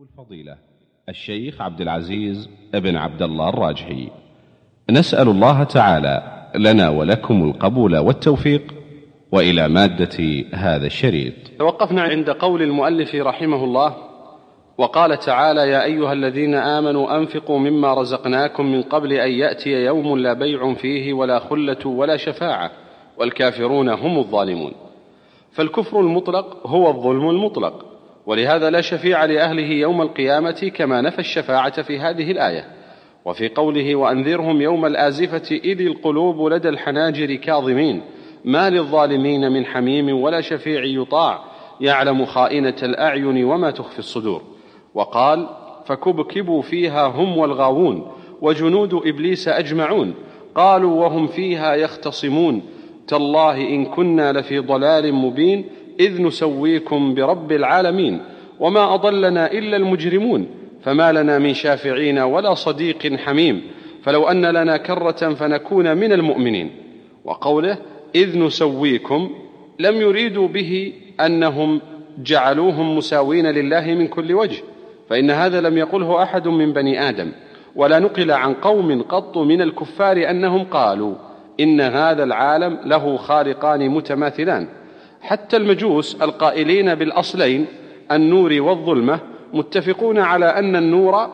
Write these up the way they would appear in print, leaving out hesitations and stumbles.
الفضيلة الشيخ عبد العزيز ابن عبد الله الراجحي، نسأل الله تعالى لنا ولكم القبول والتوفيق. وإلى مادة هذا الشريط. توقفنا عند قول المؤلف رحمه الله: وقال تعالى: يا أيها الذين آمنوا أنفقوا مما رزقناكم من قبل أن يأتي يوم لا بيع فيه ولا خلة ولا شفاعة والكافرون هم الظالمون. فالكفر المطلق هو الظلم المطلق، ولهذا لا شفيع لأهله يوم القيامة، كما نفى الشفاعة في هذه الآية. وفي قوله: وأنذرهم يوم الآزفة إذ القلوب لدى الحناجر كاظمين ما للظالمين من حميم ولا شفيع يطاع يعلم خائنة الأعين وما تخفي الصدور. وقال: فكبكبوا فيها هم والغاوون وجنود إبليس أجمعون قالوا وهم فيها يختصمون تالله إن كنا لفي ضلال مبين إذ نسويكم برب العالمين وما أضلنا إلا المجرمون فما لنا من شافعين ولا صديق حميم فلو أن لنا كرة فنكون من المؤمنين. وقوله إذ نسويكم لم يريدوا به أنهم جعلوهم مساوين لله من كل وجه، فإن هذا لم يقله أحد من بني آدم، ولا نقل عن قوم قط من الكفار أنهم قالوا إن هذا العالم له خالقان متماثلان. حتى المجوس القائلين بالأصلين النور والظلمة متفقون على أن النور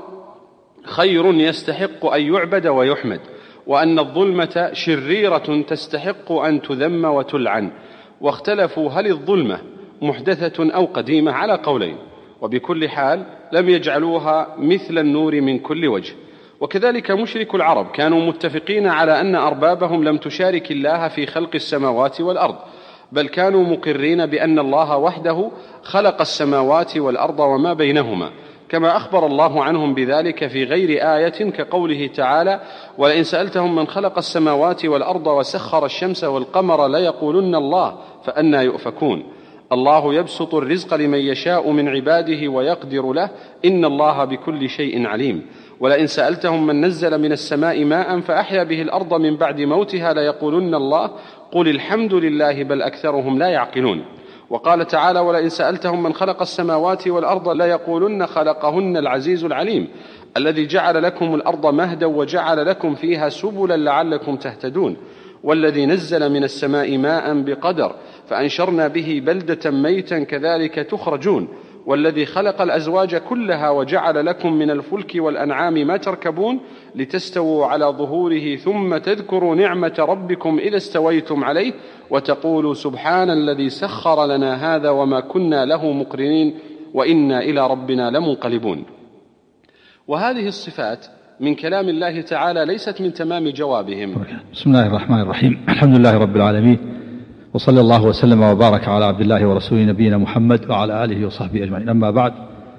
خير يستحق أن يعبد ويحمد، وأن الظلمة شريرة تستحق أن تذم وتلعن. واختلفوا هل الظلمة محدثة أو قديمة على قولين، وبكل حال لم يجعلوها مثل النور من كل وجه. وكذلك مشرك العرب كانوا متفقين على أن أربابهم لم تشارك الله في خلق السماوات والأرض، بل كانوا مقرين بأن الله وحده خلق السماوات والأرض وما بينهما، كما أخبر الله عنهم بذلك في غير آية، كقوله تعالى: ولئن سألتهم من خلق السماوات والأرض وسخر الشمس والقمر ليقولن الله فأنى يؤفكون. الله يبسط الرزق لمن يشاء من عباده ويقدر له إن الله بكل شيء عليم. ولئن سألتهم من نزل من السماء ماء فأحيا به الأرض من بعد موتها ليقولن الله قل الحمد لله بل أكثرهم لا يعقلون. وقال تعالى: ولئن سألتهم من خلق السماوات والأرض ليقولن خلقهن العزيز العليم الذي جعل لكم الأرض مهدا وجعل لكم فيها سبلا لعلكم تهتدون والذي نزل من السماء ماء بقدر فأنشرنا به بلدة ميتا كذلك تخرجون والذي خلق الأزواج كلها وجعل لكم من الفلك والأنعام ما تركبون لتستووا على ظهوره ثم تذكروا نعمة ربكم إذا استويتم عليه وتقولوا سبحان الذي سخر لنا هذا وما كنا له مقرنين وإنا إلى ربنا لمنقلبون. وهذه الصفات من كلام الله تعالى ليست من تمام جوابهم. بسم الله الرحمن الرحيم. الحمد لله رب العالمين، وصلى الله وسلم وبارك على عبد الله ورسوله نبينا محمد وعلى آله وصحبه أجمعين. أما بعد،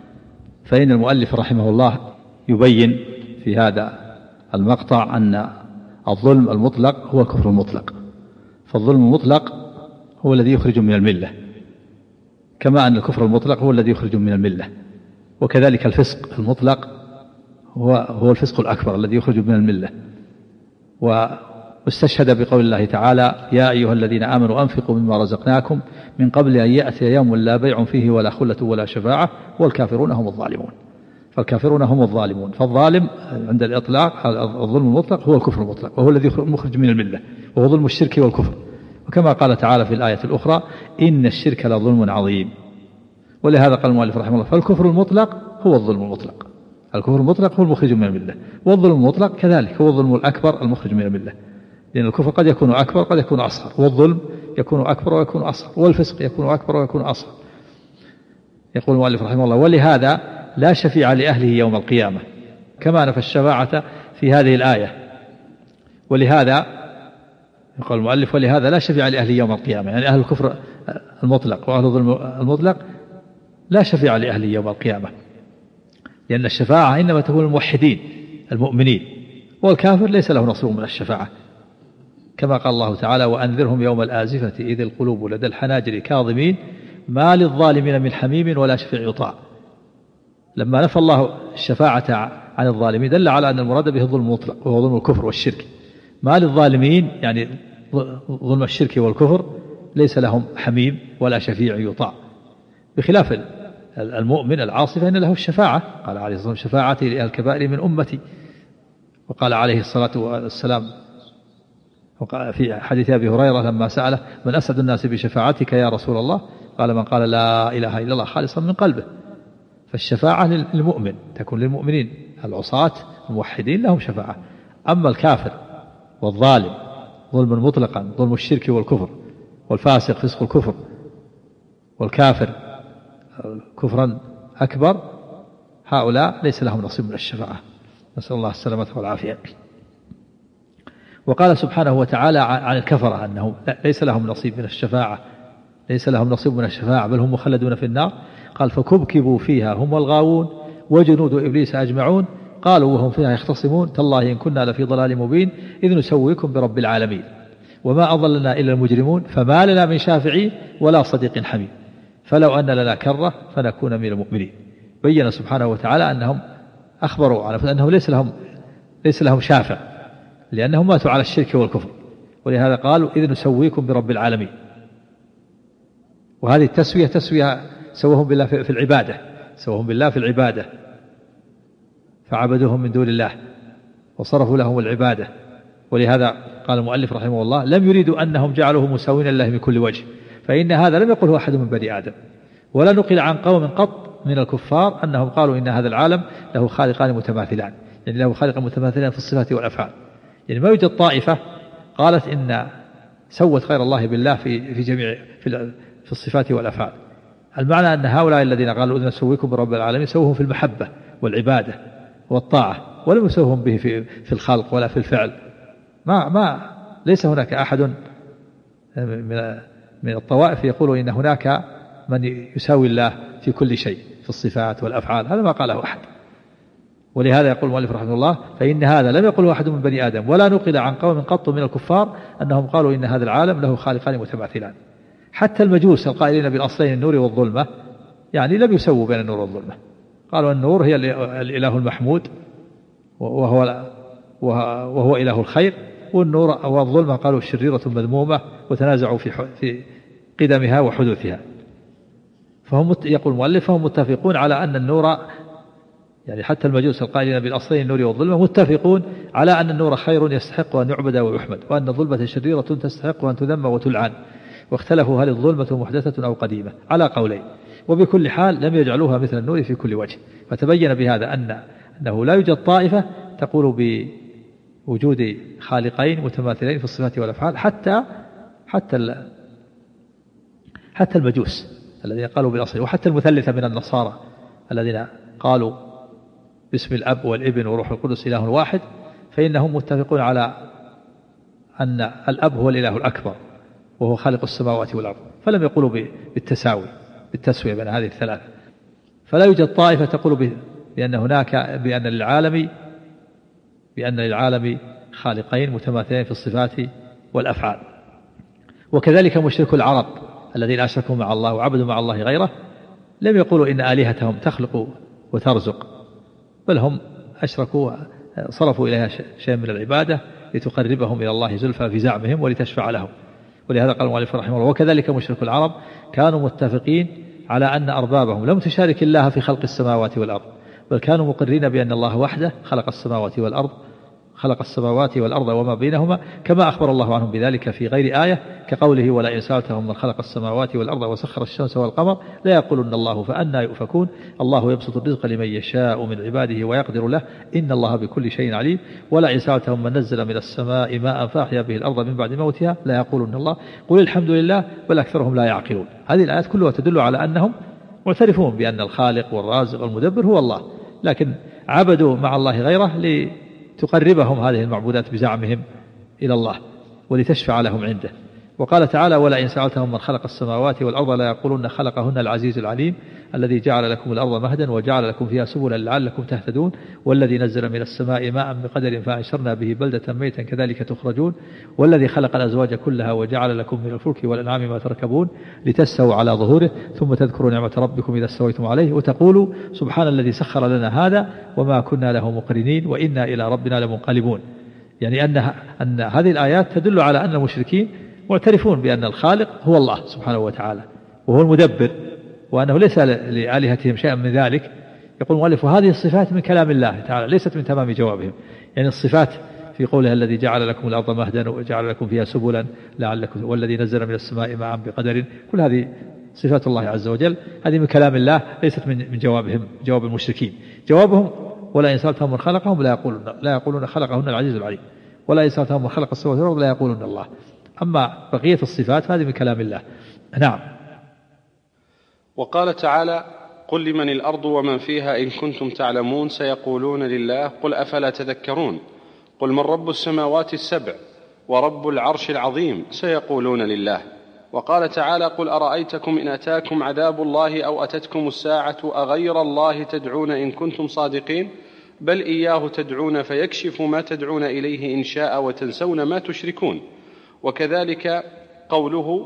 فإن المؤلف رحمه الله يبين في هذا المقطع أن الظلم المطلق هو الكفر المطلق، فالظلم المطلق هو الذي يخرج من الملة، كما أن الكفر المطلق هو الذي يخرج من الملة، وكذلك الفسق المطلق هو الفسق الأكبر الذي يخرج من الملة. واستشهد بقول الله تعالى: يا أيها الذين آمنوا أنفقوا مما رزقناكم من قبل أن يأتي يوم لا بيع فيه ولا خلة ولا شفاعة والكافرون هم الظالمون. فالكافرون هم الظالمون. فالظالم عند الإطلاق الظلم المطلق هو الكفر المطلق، وهو الذي مخرج من الملة، وهو ظلم الشرك والكفر، وكما قال تعالى في الآية الأخرى: إن الشرك لظلم عظيم. ولهذا قال المؤلف رحمه الله: فالكفر المطلق هو الظلم المطلق، الكفر المطلق هو المخرج من الملة، والظلم المطلق كذلك هو الظلم الأكبر المخرج من الملة، لأن الكفر قد يكون أكبر قد يكون أصغر، والظلم يكون أكبر ويكون أصغر، والفسق يكون أكبر ويكون أصغر. يقول المؤلف رحمه الله: ولهذا لا شفيع لأهله يوم القيامة، كما نفى الشفاعة في هذه الآية. ولهذا يقول المؤلف: ولهذا لا شفيع لأهله يوم القيامة، يعني أهل الكفر المطلق وأهل الظلم المطلق لا شفيع لأهله يوم القيامة، لأن الشفاعة إنما تكون الموحدين المؤمنين، والكافر ليس له نصيب من الشفاعة، كما قال الله تعالى: وأنذرهم يوم الآزفة إذ القلوب لدى الحناجر كاظمين ما للظالمين من حميم ولا شفيع يطاع. لما نفى الله الشفاعة عن الظالمين دل على أن المراد به الظلم المطلق، وهو ظلم الكفر والشرك. ما للظالمين يعني ظلم الشرك والكفر ليس لهم حميم ولا شفيع يطاع، بخلاف المؤمن العاصي فإن له الشفاعة. قال عليه الصلاة والسلام شفاعتي لأهل الكبائر من أمتي. وقال عليه الصلاة والسلام في حديث أبي هريرة لما سأله من أسعد الناس بشفاعتك يا رسول الله؟ قال من قال لا إله إلا الله خالصا من قلبه. فالشفاعة للمؤمن تكون للمؤمنين العصاة الموحدين لهم شفاعة. أما الكافر والظالم ظلما مطلقا ظلم الشرك والكفر والفاسق فسق الكفر والكافر كفرا أكبر هؤلاء ليس لهم نصيب من الشفاعة. نسأل الله السلامة والعافية. وقال سبحانه وتعالى عن الكفرة أنه ليس لهم نصيب من الشفاعة، ليس لهم نصيب من الشفاعة بل هم مخلدون في النار. قال فكبكبوا فيها هم والغاوون وجنود إبليس أجمعون قالوا وهم فيها يختصمون تالله إن كنا لفي ضلال مبين إذ نسويكم برب العالمين وما أضلنا إلا المجرمون فما لنا من شافعين ولا صديق حميم فلو أن لنا كرة فنكون من المؤمنين. بين سبحانه وتعالى أنهم أخبروا على أنهم ليس لهم شافع لأنهم ماتوا على الشرك والكفر، ولهذا قالوا إذ نسويكم برب العالمين. وهذه تسوية سوهم بالله في العبادة، سوهم بالله في العبادة فعبدوهم من دون الله وصرفوا لهم العبادة. ولهذا قال المؤلف رحمه الله لم يريدوا أنهم جعلوه مساوين لله من كل وجه، فإن هذا لم يقله أحد من بني آدم، ولا نقل عن قوم قط من الكفار أنهم قالوا إن هذا العالم له خالقان متماثلان، يعني له خالق متماثلان في الصفات والأفعال. يعني ما يوجد طائفة قالت إن سوت غير الله بالله في جميع في الصفات والأفعال. المعنى أن هؤلاء الذين قالوا إذن نسويكم برب العالمين سوهم في المحبة والعبادة والطاعة، ولم يسوهم به في الخلق ولا في الفعل. ما ليس هناك أحد من الطوائف يقول إن هناك من يساوي الله في كل شيء في الصفات والأفعال، هذا ما قاله أحد. ولهذا يقول المؤلف رحمه الله فإن هذا لم يقله أحد من بني آدم ولا نقل عن قوم قط من الكفار أنهم قالوا إن هذا العالم له خالقان متماثلان. حتى المجوس القائلين بالأصلين النور والظلمة يعني لم يسووا بين النور والظلمة، قالوا النور هي الإله المحمود وهو إله الخير، والنور والظلمة قالوا شريرة مذمومة وتنازعوا في قدمها وحدوثها. فهم يقول المؤلف فهم متفقون على أن النور يعني حتى المجوس القائلين بالأصلين النور والظلمة متفقون على أن النور خير يستحق أن يعبد ويحمد، وأن الظلمة شريرة تستحق أن تذم وتلعن، واختلفوا هل الظلمة محدثة أو قديمة على قولين، وبكل حال لم يجعلوها مثل النور في كل وجه. فتبين بهذا أنه لا يوجد طائفة تقول بوجود خالقين متماثلين في الصفات والأفعال حتى المجوس الذين قالوا بالأصل، وحتى المثلثة من النصارى الذين قالوا باسم الأب والابن وروح القدس إله واحد، فإنهم متفقون على أن الأب هو الإله الأكبر وهو خالق السماوات والأرض، فلم يقولوا بالتسوية بين هذه الثلاثة. فلا يوجد طائفة تقول بأن للعالم خالقين متماثلين في الصفات والأفعال. وكذلك مشرك العرب الذين أشركوا مع الله وعبدوا مع الله غيره لم يقولوا إن آلهتهم تخلق وترزق، بل هم أشركوا صرفوا إليها شيء من العبادة لتقربهم إلى الله زلفى في زعمهم ولتشفع لهم. ولهذا قال المؤلف رحمه الله وكذلك مشرك العرب كانوا متفقين على أن أربابهم لم تشارك الله في خلق السماوات والأرض، بل كانوا مقرين بأن الله وحده خلق السماوات والأرض وما بينهما، كما أخبر الله عنهم بذلك في غير آية كقوله ولئن سألتهم من خلق السماوات والأرض وسخر الشمس والقمر لا يقولن الله فأنى يؤفكون الله يبسط الرزق لمن يشاء من عباده ويقدر له إن الله بكل شيء عليم ولئن سألتهم من نزل من السماء ماء فأحيا به الأرض من بعد موتها لا يقولن الله قل الحمد لله بل أكثرهم لا يعقلون. هذه الآيات كلها تدل على أنهم معترفون بأن الخالق والرازق والمدبر هو الله، لكن عبدوا مع الله غيره تقربهم هذه المعبودات بزعمهم إلى الله ولتشفع لهم عنده. وقال تعالى ولئن سألتهم من خلق السماوات والأرض لا يقولون خلقهن العزيز العليم الذي جعل لكم الأرض مهدا وجعل لكم فيها سبلا لعلكم تهتدون والذي نزل من السماء ماء بقدر فأنشرنا به بلدة ميتا كذلك تخرجون والذي خلق الأزواج كلها وجعل لكم من الفلك والأنعام ما تركبون لتستووا على ظهوره ثم تذكروا نعمة ربكم إذا استويتم عليه وتقولوا سبحان الذي سخر لنا هذا وما كنا له مقرنين وإنا إلى ربنا لمنقلبون. يعني أن هذه الآيات تدل على أن المشركين معترفون بأن الخالق هو الله سبحانه وتعالى وهو المدبر وأنه ليس لآلهتهم شيء من ذلك. يقول المؤلف وهذه الصفات من كلام الله تعالى ليست من تمام جوابهم. يعني الصفات في قوله الذي جعل لكم الأرض مهدا وجعل لكم فيها سبلا لعلكم والذي نزل من السماء ماء بقدر، كل هذه صفات الله عز وجل، هذه من كلام الله ليست من جوابهم، جواب المشركين. جوابهم ولا إن سألتهم من خلقهم لا يقولون خلقهن العزيز العليم، ولا إن سألتهم من خلق السماوات والأرض لا يقولون الله. أما بقية الصفات هذه من كلام الله. نعم. وقال تعالى قل لمن الأرض ومن فيها إن كنتم تعلمون سيقولون لله قل أفلا تذكرون قل من رب السماوات السبع ورب العرش العظيم سيقولون لله. وقال تعالى قل أرأيتكم إن أتاكم عذاب الله أو أتتكم الساعة أغير الله تدعون إن كنتم صادقين بل إياه تدعون فيكشف ما تدعون إليه إن شاء وتنسون ما تشركون. وكذلك قوله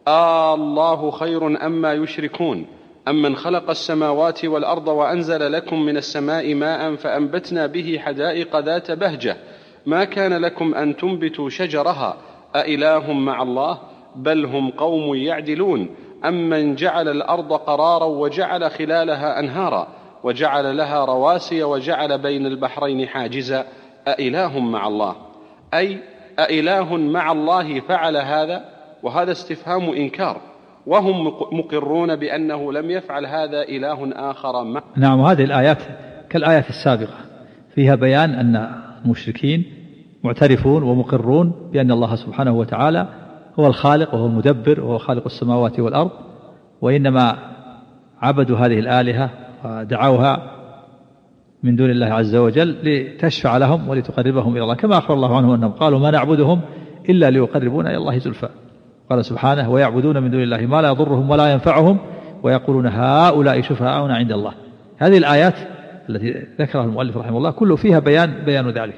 الله خير أما يشركون أمن خلق السماوات والأرض وأنزل لكم من السماء ماء فأنبتنا به حدائق ذات بهجة ما كان لكم أن تنبتوا شجرها أإله مع الله بل هم قوم يعدلون أمن جعل الأرض قرارا وجعل خلالها أنهارا وجعل لها رواسي وجعل بين البحرين حاجزا أإله مع الله، أي أإله مع الله فعل هذا، وهذا استفهام إنكار، وهم مقرون بأنه لم يفعل هذا إله آخر معه. نعم. وهذه الآيات كالآيات السابقة فيها بيان أن المشركين معترفون ومقرون بأن الله سبحانه وتعالى هو الخالق وهو المدبر وهو خالق السماوات والأرض، وإنما عبدوا هذه الآلهة ودعوها من دون الله عز وجل لتشفع لهم ولتقربهم إلى الله، كما أخبر الله عنه أنهم قالوا ما نعبدهم إلا ليقربونا إلى الله زلفى. قال سبحانه ويعبدون من دون الله ما لا يضرهم ولا ينفعهم ويقولون هؤلاء شفعاؤنا عند الله. هذه الآيات التي ذكرها المؤلف رحمه الله كله فيها بيان ذلك.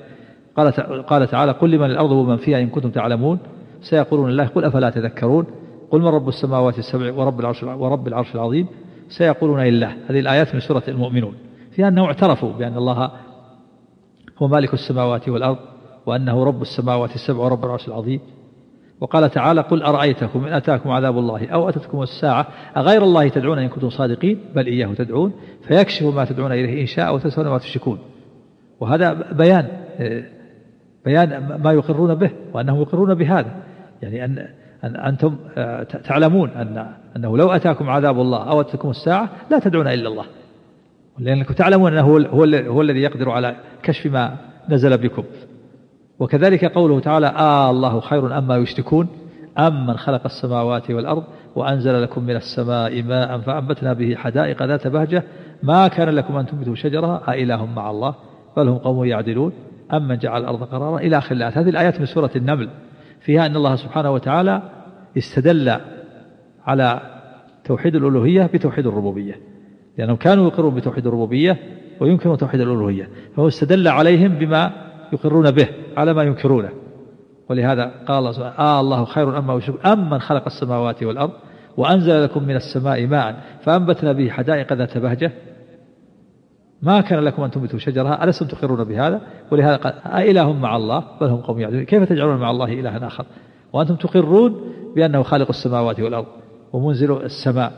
قال تعالى قل لمن الأرض ومن فيها إن كنتم تعلمون سيقولون الله قل أفلا تذكرون قل من رب السماوات السبع ورب العرش العظيم سيقولون لله. هذه الآيات من سورة المؤمنون فيها أنهم اعترفوا بأن الله هو مالك السماوات والأرض وأنه رب السماوات السبع ورب العرش العظيم. وقال تعالى قل أرأيتكم إن أتاكم عذاب الله أو أتتكم الساعة أغير الله تدعون إن كنتم صادقين بل إياه تدعون فيكشف ما تدعون إليه إن شاء وتنسون ما تشركون. وهذا بيان ما يقرون به وأنهم يقرون بهذا، يعني أن أنتم تعلمون أنه لو أتاكم عذاب الله أو أتتكم الساعة لا تدعون إلا الله، لأنكم تعلمون أنه هو الذي يقدر على كشف ما نزل بكم. وكذلك قوله تعالى الله خير أما يشركون أمن خلق السماوات والأرض وأنزل لكم من السماء ماء فأنبتنا به حدائق ذات بهجة ما كان لكم أن تنبتوا شجرها أإله مع الله بل هم قوم يعدلون أمن جعل الأرض قرارا إلى آخر الآيات. هذه الآيات من سورة النمل فيها أن الله سبحانه وتعالى استدل على توحيد الألوهية بتوحيد الربوبية، لأنهم كانوا يقرون بتوحيد الربوبية وينكرون توحيد الألوهية، فهو استدل عليهم بما يقرون به على ما ينكرونه. ولهذا قال الله سبحانه الله خير أما يشركون أمن خلق السماوات والأرض وأنزل لكم من السماء ماء فأنبتنا به حدائق ذات بهجة ما كان لكم أن تنبتوا شجرها ألستم تقرون بهذا. ولهذا قال أإله مع الله بل هم قوم يعدلون كيف تجعلون مع الله إلها آخر وأنتم تقرون بأنه خالق السماوات والأرض ومنزل السماء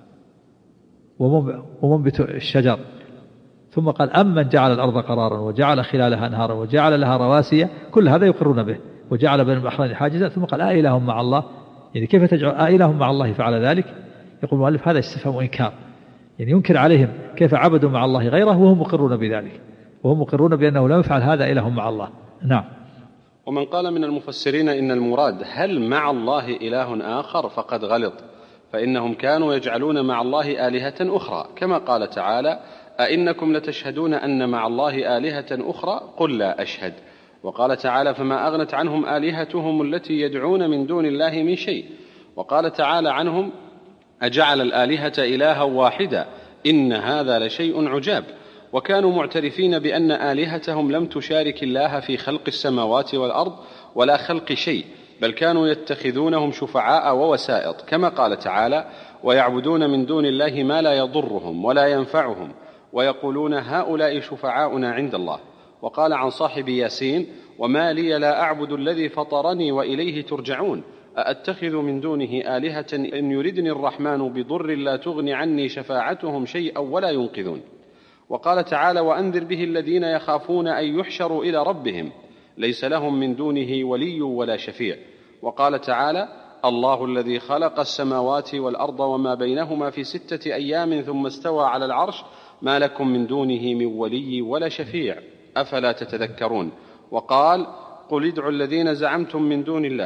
ومنبت الشجر. ثم قال أمن جعل الأرض قرارا وجعل خلالها أنهارا وجعل لها رواسي كل هذا يقرون به وجعل بين البحرين حاجزا. ثم قال أإله مع الله، يعني كيف تجعل أإله مع الله فعل ذلك؟ يقول المؤلف هذا استفهام إنكار، يعني ينكر عليهم كيف عبدوا مع الله غيره وهم مقرون بذلك، وهم مقرون بأنه لم يفعل هذا إله مع الله. نعم. ومن قال من المفسرين إن المراد هل مع الله إله آخر فقد غلط، فإنهم كانوا يجعلون مع الله آلهة أخرى كما قال تعالى أئنكم لتشهدون أن مع الله آلهة أخرى قل لا أشهد. وقال تعالى فما أغنت عنهم آلهتهم التي يدعون من دون الله من شيء. وقال تعالى عنهم أجعل الآلهة إلها واحدا إن هذا لشيء عجاب. وكانوا معترفين بأن آلهتهم لم تشارك الله في خلق السماوات والأرض ولا خلق شيء، بل كانوا يتخذونهم شفعاء ووسائط كما قال تعالى ويعبدون من دون الله ما لا يضرهم ولا ينفعهم ويقولون هؤلاء شفعاؤنا عند الله. وقال عن صاحب ياسين وما لي لا أعبد الذي فطرني وإليه ترجعون أأتخذ من دونه آلهة إن يردني الرحمن بضر لا تغن عني شفاعتهم شيئا ولا ينقذون. وقال تعالى: وأنذر به الذين يخافون أن يحشروا إلى ربهم ليس لهم من دونه ولي ولا شفيع. وقال تعالى: الله الذي خلق السماوات والأرض وما بينهما في 6 أيام ثم استوى على العرش ما لكم من دونه من ولي ولا شفيع أفلا تتذكرون. وقال: قل ادعوا الذين زعمتم من دون الله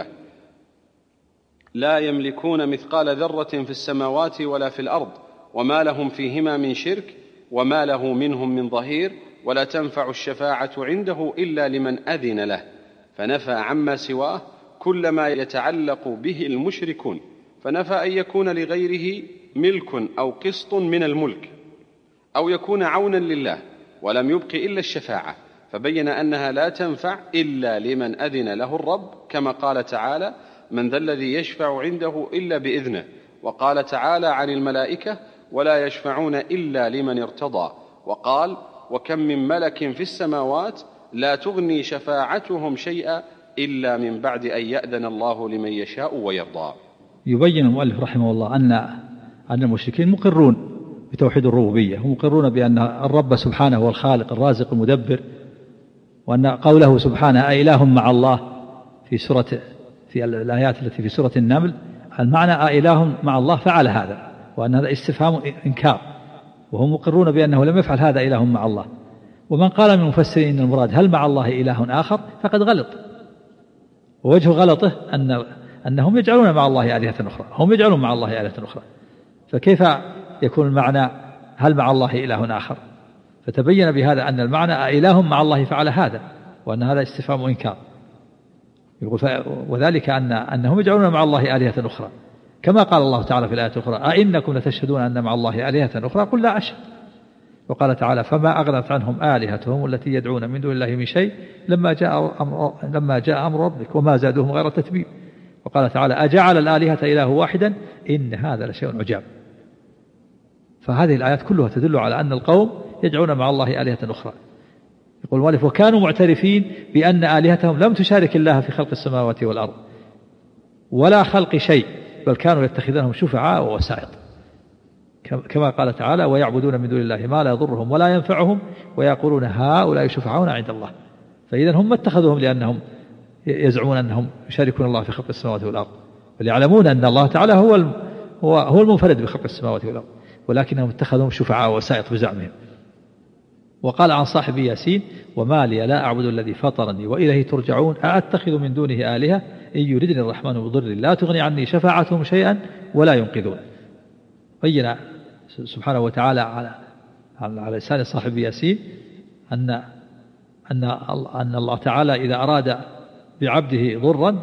لا يملكون مثقال ذرة في السماوات ولا في الأرض وما لهم فيهما من شرك وما له منهم من ظهير ولا تنفع الشفاعة عنده إلا لمن أذن له، فنفى عما سواه كل ما يتعلق به المشركون، فنفى أن يكون لغيره ملك أو قسط من الملك أو يكون عونا لله، ولم يبق إلا الشفاعة، فبين أنها لا تنفع إلا لمن أذن له الرب، كما قال تعالى: من ذا الذي يشفع عنده إلا بإذنه. وقال تعالى عن الملائكة: ولا يشفعون إلا لمن ارتضى. وقال: وكم من ملك في السماوات لا تغني شفاعتهم شيئا إلا من بعد أن يأذن الله لمن يشاء ويرضى. يبين المؤلف رحمه الله أن المشركين مقرون بتوحيد الربوبية، هم مقرون بأن الرب سبحانه هو الخالق الرازق المدبر، وأن قوله سبحانه أإله مع الله في الآيات التي في سورة النمل، المعنى أإله مع الله فعل هذا، وأن هذا استفهام إنكار، وهم مقرون بأنه لم يفعل هذا إله مع الله. ومن قال من المفسرين إن المراد هل مع الله إله آخر فقد غلط، ووجه غلطه أنهم يجعلون مع الله آلهة أخرى، هم يجعلون مع الله آلهة أخرى، فكيف يكون المعنى هل مع الله إله آخر؟ فتبين بهذا أن المعنى إله مع الله فعل هذا، وأن هذا استفهام إنكار. يقول وذلك أنهم يجعلون مع الله آلهة أخرى، كما قال الله تعالى في الآية الأخرى: أئنكم لتشهدون أن مع الله آلهة أخرى قل لا أشهد. وقال تعالى: فما أغنت عنهم آلهتهم التي يدعون من دون الله من شيء لما جاء أمر ربك وما زادوهم غير تتبيب. وقال تعالى: أجعل الآلهة إله واحدا إن هذا لشيء عجاب. فهذه الآيات كلها تدل على أن القوم يدعون مع الله آلهة أخرى. يقول المؤلف: وكانوا معترفين بأن آلهتهم لم تشارك الله في خلق السماوات والأرض ولا خلق شيء، بل كانوا يتخذونهم شفعاء ووسائط، كما قال تعالى: ويعبدون من دون الله ما لا يضرهم ولا ينفعهم ويقولون هؤلاء شفعاؤنا عند الله. فإذا هم اتخذوهم لأنهم يزعمون أنهم يشاركون الله في خلق السماوات والأرض، بل يعلمون أن الله تعالى هو المنفرد بخلق السماوات والأرض، ولكنهم اتخذوهم شفعاء ووسائط بزعمهم. وقال عن صاحب ياسين: وما لي لا أعبد الذي فطرني وإليه ترجعون أأتخذ من دونه آلهة إن يردني الرحمن بضر لا تغني عني شفاعتهم شيئا ولا ينقذون. بين سبحانه وتعالى على لسان صاحب ياسين أن الله تعالى إذا أراد بعبده ضرا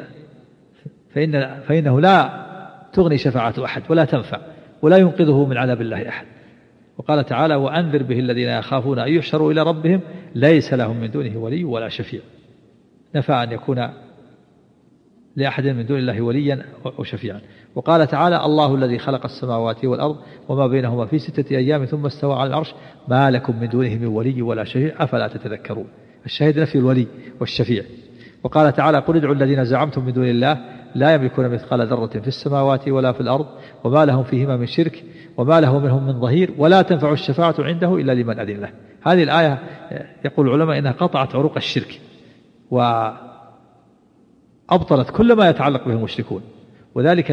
فإنه لا تغني شفاعة أحد ولا تنفع ولا ينقذه من عذاب الله أحد. وقال تعالى: وأنذر به الذين يخافون أن يحشروا إلى ربهم ليس لهم من دونه ولي ولا شفيع. نفى أن يكون لأحد من دون الله وليا أو شفيعا. وقال تعالى: الله الذي خلق السماوات والأرض وما بينهما في 6 أيام ثم استوى على العرش ما لكم من دونه من ولي ولا شفيع أفلا تتذكرون. الشاهد نفي الولي والشفيع. وقال تعالى: قل ادعوا الذين زعمتم من دون الله لا يملكون مثقال ذرة في السماوات ولا في الأرض وما لهم فيهما من شرك وما له منهم من ظهير ولا تنفع الشفاعة عنده إلا لمن أذن له. هذه الآية يقول العلماء إنها قطعت عروق الشرك وأبطلت كل ما يتعلق به المشركون، وذلك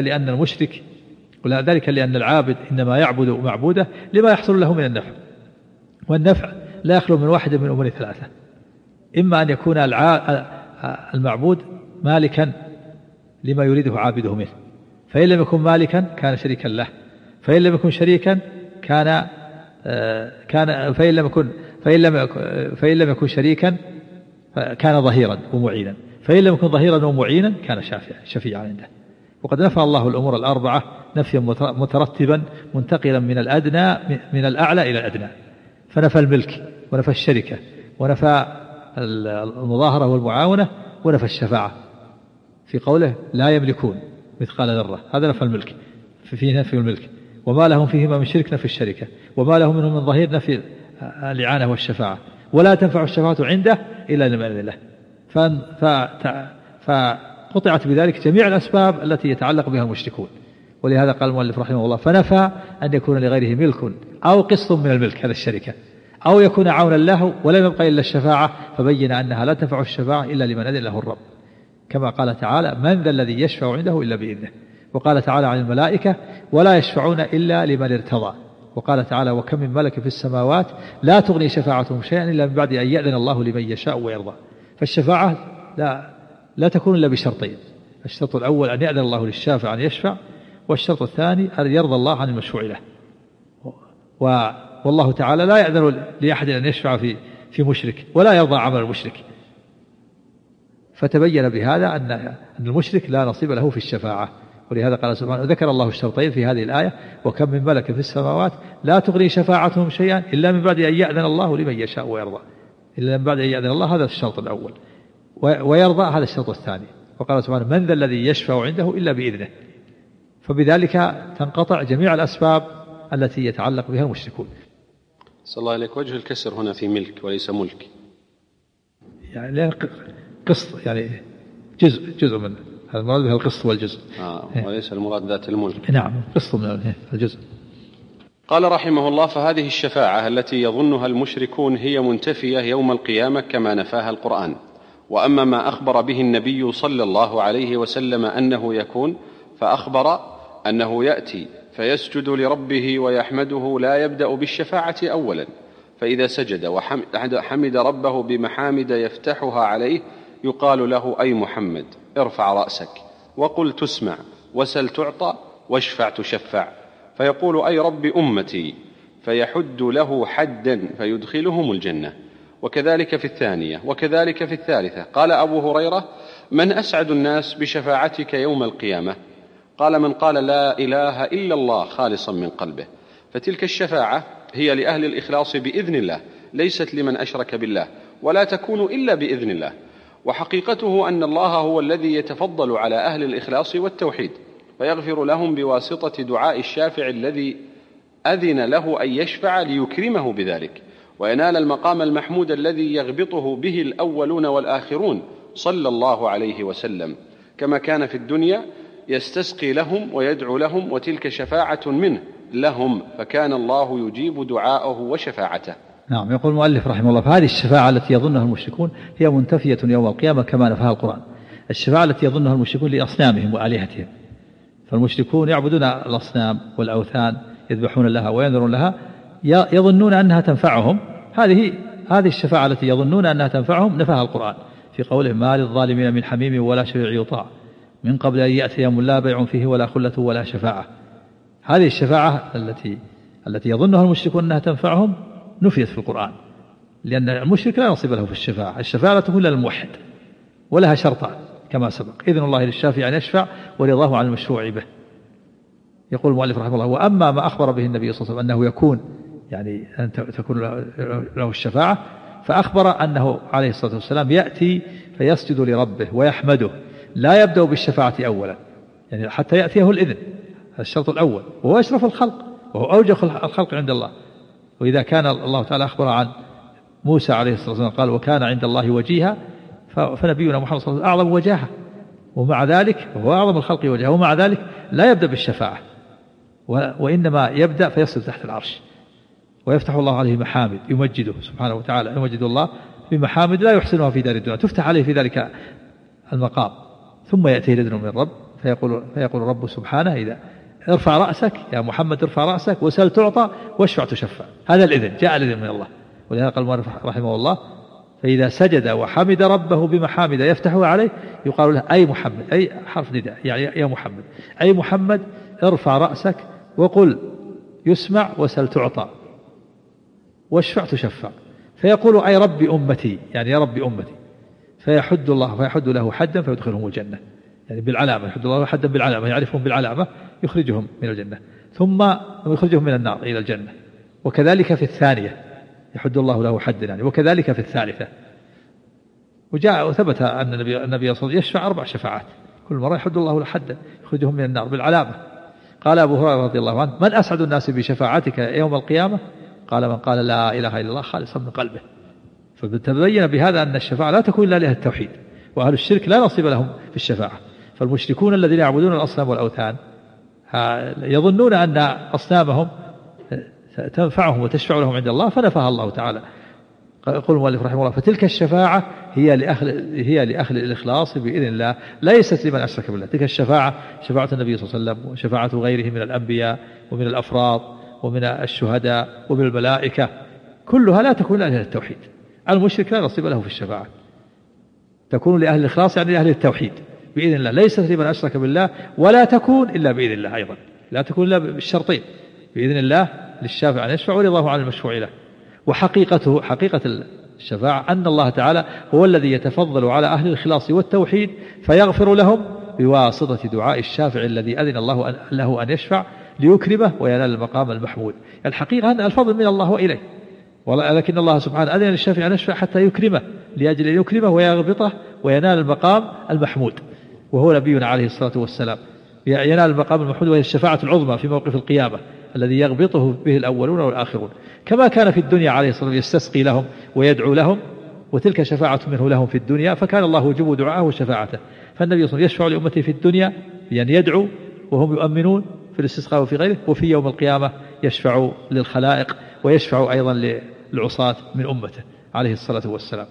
لأن العابد إنما يعبد معبوده لما يحصل له من النفع، والنفع لا يخلو من واحد من أمور 3: إما أن يكون المعبود مالكا لما يريده عابده منه، فإن لم يكن مالكا كان شريكا له، فإن لم يكن شريكا فإن لم يكن شريكا كان ظهيرا ومعينا، فإن لم يكن ظهيرا ومعينا كان شفيعا عنده. وقد نفى الله الأمور الأربعة نفيا مترتبا منتقلا من الأعلى إلى الأدنى، فنفى الملك ونفى الشركة ونفى المظاهرة والمعاونة ونفى الشفاعة في قوله لا يملكون مثقال ذرة، هذا نفى الملك، في نفي الملك. وما لهم فيهما من شرك نفي الشركة، وما لهم منهم من ظهير نفي الإعانة والشفاعة، ولا تنفع الشفاعة عنده إلا لمن أذن له. فقطعت بذلك جميع الأسباب التي يتعلق بها المشركون. ولهذا قال المؤلف رحمه الله فنفى أن يكون لغيره ملك أو قسط من الملك هذا الشركة أو يكون عونا له ولم يبقى إلا الشفاعة، فبين أنها لا تنفع الشفاعة إلا لمن أذن له الرب، كما قال تعالى من ذا الذي يشفع عنده إلا بإذنه. وقال تعالى عن الملائكة ولا يشفعون إلا لمن ارتضى. وقال تعالى وكم من ملك في السماوات لا تغني شفاعتهم شيئا إلا من بعد أن يأذن الله لمن يشاء ويرضى. فالشفاعة لا تكون إلا بشرطين: الشرط الأول أن يأذن الله للشافع أن يشفع، والشرط الثاني أن يرضى الله عن المشفوع له. والله تعالى لا يأذن لأحد أن يشفع في مشرك ولا يرضى عمل المشرك، فتبين بهذا أن المشرك لا نصيب له في الشفاعة. ولهذا قال سبحانه ذكر الله الشرطين في هذه الآية: وكم من ملك في السماوات لا تغني شفاعتهم شيئا إلا من بعد أن يأذن الله لمن يشاء ويرضى. إلا من بعد أن يأذن الله، هذا الشرط الأول، ويرضى هذا الشرط الثاني. وقال سبحانه من ذا الذي يشفع عنده إلا بإذنه. فبذلك تنقطع جميع الأسباب التي يتعلق بها المشركون. صلى الله عليك. وجه الكسر هنا في ملك وليس ملك، يعني قسط، يعني جزء من هذا المراد به القسط والجزء، وليس المراد ذات الملك. نعم، قسط من الجزء. قال رحمه الله فهذه الشفاعة التي يظنها المشركون هي منتفية يوم القيامة كما نفاها القرآن. وأما ما أخبر به النبي صلى الله عليه وسلم أنه يكون، فأخبر أنه يأتي فيسجد لربه ويحمده، لا يبدأ بالشفاعة أولا، فإذا سجد وحمد ربه بمحامد يفتحها عليه يقال له أي محمد ارفع رأسك وقل تسمع وسل تعطى واشفع تشفع، فيقول أي رب أمتي، فيحد له حدا فيدخلهم الجنة. وكذلك في الثانية وكذلك في الثالثة. قال أبو هريرة من أسعد الناس بشفاعتك يوم القيامة؟ قال من قال لا إله إلا الله خالصا من قلبه. فتلك الشفاعة هي لأهل الإخلاص بإذن الله، ليست لمن أشرك بالله، ولا تكون إلا بإذن الله. وحقيقته أن الله هو الذي يتفضل على أهل الإخلاص والتوحيد، فيغفر لهم بواسطة دعاء الشافع الذي أذن له أن يشفع ليكرمه بذلك، وينال المقام المحمود الذي يغبطه به الأولون والآخرون صلى الله عليه وسلم، كما كان في الدنيا يستسقي لهم ويدعو لهم، وتلك شفاعة منه لهم، فكان الله يجيب دعاءه وشفاعته. نعم. يقول المؤلف رحمه الله فهذه الشفاعة التي يظنها المشركون هي منتفية يوم القيامة كما نفاها القرآن. الشفاعة التي يظنها المشركون لأصنامهم وآلهتهم، فالمشركون يعبدون الأصنام والأوثان، يذبحون لها وينذرون لها، يظنون أنها تنفعهم. هذه الشفاعة التي يظنون أنها تنفعهم نفاها القرآن في قوله ما للظالمين من حميم ولا شفيع يطاع من قبل أن يأتي يوم لا بيع فيه ولا خلة ولا شفاعة. هذه الشفاعة التي يظنها المشركون أنها تنفعهم نفيت في القرآن، لأن المشرك لا نصيب له في الشفاعة. الشفاعة لا تكون للموحد ولها شرطان كما سبق: إذن الله للشافع أن يشفع ورضاه عن المشفوع به. يقول المؤلف رحمه الله وأما ما أخبر به النبي صلى الله عليه وسلم أنه يكون، يعني أن تكون له الشفاعة، فأخبر أنه عليه الصلاة والسلام يأتي فيسجد لربه ويحمده، لا يبدأ بالشفاعة أولا، يعني حتى يأتيه الإذن، هذا الشرط الأول، وهو أشرف الخلق وهو أوجه الخلق عند الله. وإذا كان الله تعالى أخبر عن موسى عليه الصلاة والسلام قال وكان عند الله وجيها، فنبينا محمد صلى الله عليه وسلم أعظم وجاهة، ومع ذلك وهو أعظم الخلق وجاهة، ومع ذلك لا يبدأ بالشفاعة، وإنما يبدأ فيصل تحت العرش ويفتح الله عليه محامد يمجده سبحانه وتعالى، يمجد الله بمحامد لا يحسنها في دار الدنيا، تفتح عليه في ذلك المقام، ثم يأتيه الإذن من الرب فيقول الرب سبحانه إذا ارفع رأسك يا محمد، ارفع رأسك وسل تعطى واشفع تشفع. هذا الإذن، جاء الإذن من الله. ولهذا قال المؤلف رحمه الله فإذا سجد وحمد ربه بمحامد يفتحه عليه يقال له أي محمد، أي حرف نداء يعني يا محمد، أي محمد ارفع رأسك وقل يسمع وسل تعطى واشفع تشفع. فيقول أي رب أمتي، يعني يا رب أمتي، فيحد له حدا فيدخلهم الجنة، يعني بالعلامة، يحد الله حدا بالعلامة، يعرفهم بالعلامة يخرجهم من الجنة، ثم يخرجهم من النار إلى الجنة. وكذلك في الثانية يحد الله له حدا، يعني وكذلك في الثالثة. وجاء وثبت أن النبي صلى الله عليه وسلم يشفع 4 شفاعات، كل مرة يحد الله له حدا يخرجهم من النار بالعلامة. قال أبو هريرة رضي الله عنه من أسعد الناس بشفاعتك يوم القيامة؟ قال من قال لا إله إلا الله خالصا من قلبه. فتبين بهذا أن الشفاعة لا تكون إلا لأهل التوحيد، وأهل الشرك لا نصيب لهم في الشفاعة. فالمشركون الذين يعبدون الأصنام والأوثان يظنون أن أصنامهم تنفعهم وتشفع لهم عند الله، فنفاها الله تعالى. يقول المؤلف رحمه الله: فتلك الشفاعة هي لأهل الإخلاص بإذن الله، ليست لمن أشرك بالله. تلك الشفاعة شفاعة النبي صلى الله عليه وسلم، وشفاعة غيره من الأنبياء ومن الأفراد ومن الشهداء ومن الملائكة، كلها لا تكون لأهل التوحيد. المشرك لا نصيب له في الشفاعة، تكون لأهل الإخلاص يعني لأهل التوحيد بإذن الله، ليست لمن أشرك بالله، ولا تكون إلا بإذن الله أيضا، لا تكون إلا بالشرطين: بإذن الله للشافع أن يشفع ورضاه عن المشفوع له. حقيقة الشفاعة أن الله تعالى هو الذي يتفضل على أهل الإخلاص والتوحيد فيغفر لهم بواسطة دعاء الشافع الذي أذن الله له أن يشفع ليكرمه وينال المقام المحمود. الحقيقة أن الفضل من الله وإليه، ولكن الله سبحانه أذن للشافع أن يشفع حتى يكرمه، لأجل أن يكرمه ويغبطه وينال المقام المحمود، وهو نبينا عليه الصلاة والسلام. ينال المقام المحمود وهي الشفاعة العظمى في موقف القيامة الذي يغبطه به الأولون والآخرون، كما كان في الدنيا عليه الصلاة والسلام يستسقي لهم ويدعو لهم، وتلك شفاعة منه لهم في الدنيا، فكان الله يجيب دعاءه وشفاعته. فالنبي صلى الله عليه وسلم يشفع لأمته في الدنيا بأن يدعو وهم يؤمنون في الاستسقاء وفي غيره، وفي يوم القيامة يشفع للخلائق ويشفع أيضا للعصاة من أمته عليه الصلاة والسلام.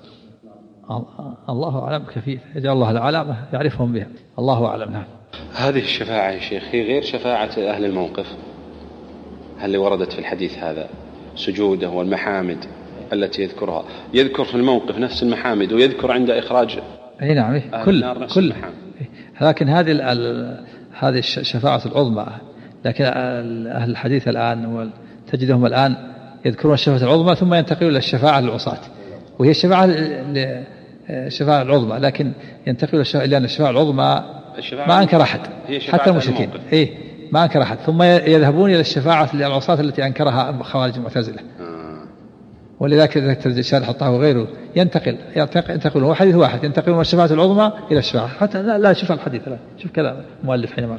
الله أعلم كفيل، يجعل الله العلامة يعرفهم بها، الله أعلم. نعم. هذه الشفاعة يا شيخ هي غير شفاعة أهل الموقف اللي وردت في الحديث هذا، سجوده والمحامد التي يذكر في الموقف نفس المحامد، ويذكر عند إخراج أي نعم كل لكن هذه الشفاعة العظمى. لكن أهل الحديث الآن تجدهم الآن يذكرون الشفاعة العظمى ثم ينتقلون إلى الشفاعة للعصاة، وهي الشفاعة العظمى، لكن ينتقل لأن الشفاعة العظمى ما أنكر أحد حتى المشركين، ما أنكر أحد، ثم يذهبون إلى الشفاعة للعصاة التي أنكرها خوارج المعتزلة. ولذلك تجد شارح الطحاوي وغيره ينتقل هو حديث واحد، ينتقل من الشفاعة العظمى إلى الشفاعة، حتى لا شوف الحديث، لا شوف كلام المؤلف حينما